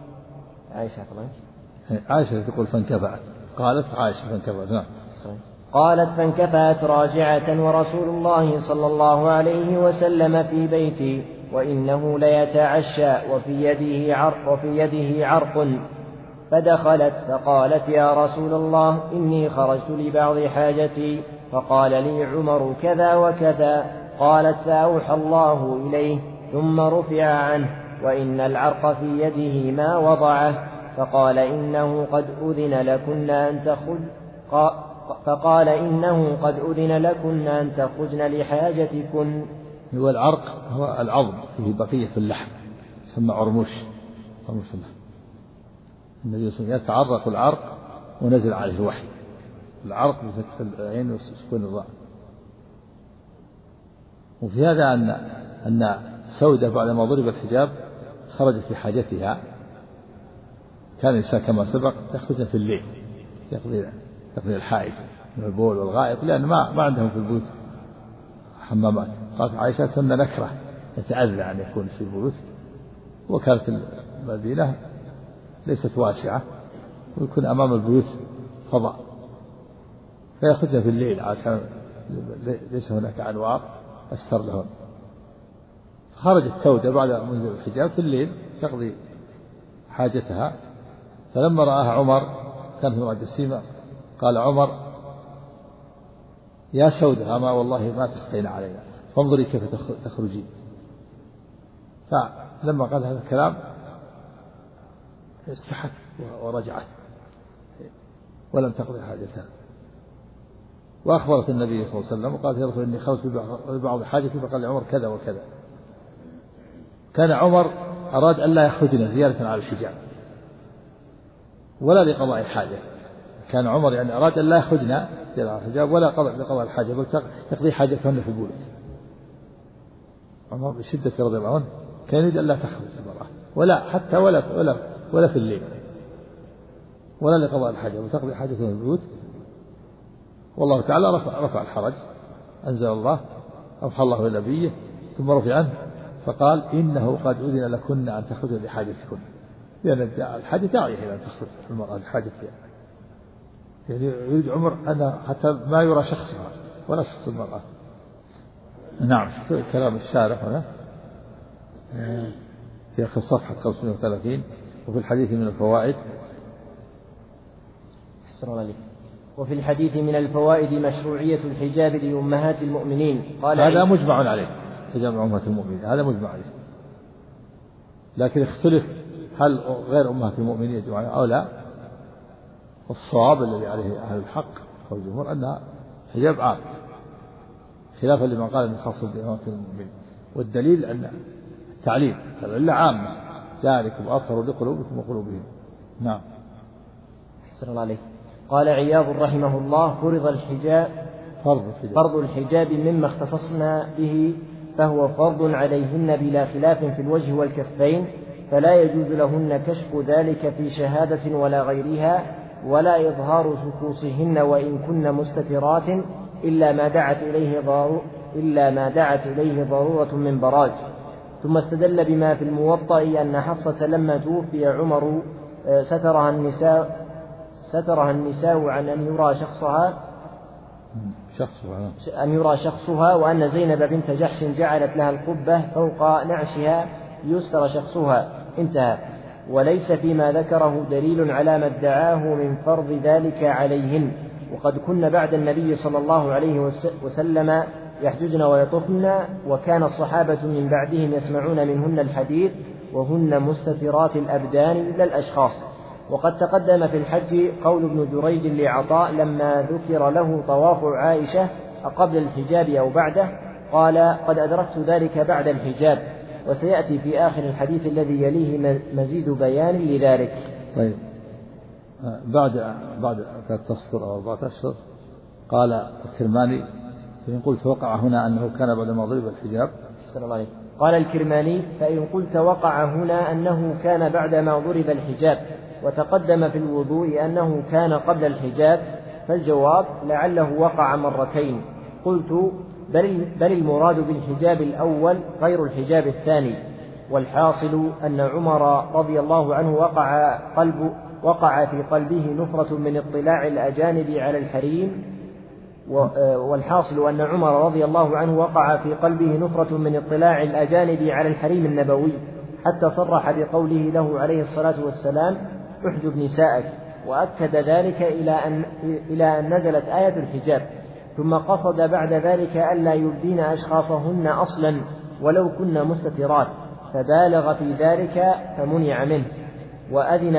عائشة تقول فانكفأت، قالت عائشة فانكفأت. نعم. قالت فانكفأت راجعة ورسول الله صلى الله عليه وسلم في بيتي وإنه ليتعشى وفي يده عرق، فدخلت فقالت يا رسول الله إني خرجت لبعض حاجتي، فقال لي عمر كذا وكذا. قالت فأوحى الله إليه ثم رفع عنه وإن العرق في يده ما وضعه، فقال إنه قد أذن لكن أن تخرجن لحاجتكن. هو العرق هو العظم فيه بقية اللحم يسمى عرموش اللحم. النبي صلى الله عليه وسلم يتعرق العرق ونزل عليه الوحي، العرق بفتح العين وسكون الراء. وفي هذا أن سودة بعدما ضرب الحجاب خرجت لحاجتها. كان الإنسان كما سبق يخرج في الليل يقضي الحائز من البول والغائط، لأن ما عندهم في البيوت حمامات. قالت عائشة كنا نكره نتأذى أن يكون في البيوت، وكانت المدينة ليست واسعة ويكون أمام البيوت فضاء، فيخرجن في الليل عشان ليس هناك أنوار أستر لهم. خرجت سودة بعد منزل الحجاب في الليل تقضي حاجتها، فلما رآها عمر كانت امرأة جسيمة قال عمر يا سودة أما والله ما تخفين علينا، فانظري كيف تخرجين. فلما قال هذا الكلام استحت ورجعت ولم تقضي حاجتها، وأخبرت النبي صلى الله عليه وسلم وقالت يا رسول إني خرجت ببعض حاجتي، فقال لعمر كذا وكذا. كان عمر أراد أن لا يخرجن زيادة على الحجاب ولا لقضاء الحاجة. كان عمر يعني أراد أن لا يخرجن زيادة على الحجاب ولا لقضاء الحاجة، بل تقضي حاجتهن في البيوت. عمر بشدة رضي الله عنه كان يريد أن لا تخرج المرأة ولا في الليل ولا لقضاء الحاجة، وتقضي حاجتهن في البيوت. والله تعالى رفع الحرج، أنزل الله أوحى الله إلى نبيه ثم رفع عنه فقال إنه قد أذن لكن أن تخرجن لحاجتكن، لأن الحاجة داعية إلى أن تخرج المرأة لحاجتها. يعني يريد عمر أن حتى ما يرى شخصها ولا شخص المرأة. نعم. في كلام الشارح هنا في آخر صفحة 530 وفي الحديث من الفوائد. أحسن الله عليك. وفي الحديث من الفوائد مشروعية الحجاب لأمهات المؤمنين. قال هذا مجمع عليه، حجاب أمهات المؤمنين هذا مجمع عليه، لكن اختلف هل غير أمهات المؤمنين يجب عليها أو لا. والصواب الذي عليه أهل الحق والجمهور أنها حجاب عام، خلافا لمن قال أنه خاص بأمهات المؤمنين، والدليل أن التعليم العلة عامة، ذلكم أطهر لقلوبكم وقلوبهم. نعم. أحسن الله عليك. قال عياض رحمه الله: فرض الحجاب مما اختصصنا به، فهو فرض عليهن بلا خلاف في الوجه والكفين، فلا يجوز لهن كشف ذلك في شهادة ولا غيرها، ولا إظهار شخوصهن وإن كن مستترات إلا ما دعت إليه ضرورة من براز. ثم استدل بما في الموطأ أن حفصة لما توفي عمر سترها النساء عن أن يرى شخصها، وأن زينب بنت جحش جعلت لها القبة فوق نعشها ليستر شخصها. انتهى. وليس فيما ذكره دليل على ما ادعاه من فرض ذلك عليهن، وقد كن بعد النبي صلى الله عليه وسلم يحججن ويطفن، وكان الصحابة من بعدهم يسمعون منهن الحديث وهن مستترات الأبدان لا الأشخاص. وقد تقدم في الحج قول ابن جريج لعطاء لما ذكر له طواف عائشة قبل الحجاب أو بعده، قال: قد أدركت ذلك بعد الحجاب. وسيأتي في آخر الحديث الذي يليه مزيد بيان لذلك. طيب، بعد 3 أشهر أو 4 أشهر قال الكرماني: فإن قلت وقع هنا أنه كان بعد ما ضرب الحجاب. قال الكرماني: فإن قلت وقع هنا أنه كان بعد ما ضرب الحجاب، وتقدم في الوضوء أنه كان قبل الحجاب، فالجواب لعله وقع مرتين. قلت: بل المراد بالحجاب الأول غير الحجاب الثاني، والحاصل أن عمر رضي الله عنه وقع في قلبه نفرة من اطلاع الأجانب على الحريم، والحاصل أن عمر رضي الله عنه وقع في قلبه نفرة من اطلاع الأجانب على الحريم النبوي، حتى صرح بقوله له عليه الصلاة والسلام: احجب نساءك، وأكد ذلك إلى أن نزلت آية الحجاب. ثم قصد بعد ذلك ألا يبدين أشخاصهن أصلا ولو كن مستترات، فبالغ في ذلك فمنع منه، وأذن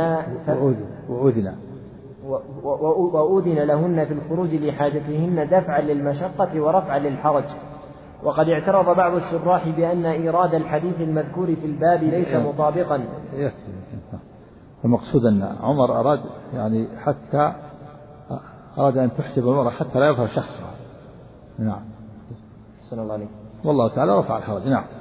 لهن في الخروج لحاجتهن دفعا للمشقة ورفعا للحرج. وقد اعترض بعض الشراح بأن إيراد الحديث المذكور في الباب ليس مطابقا. المقصود أن عمر أراد حتى أراد أن تحجب المرأة حتى لا يظهر شخصها. نعم. صلى الله عليه. والله تعالى رفع الحرج. نعم.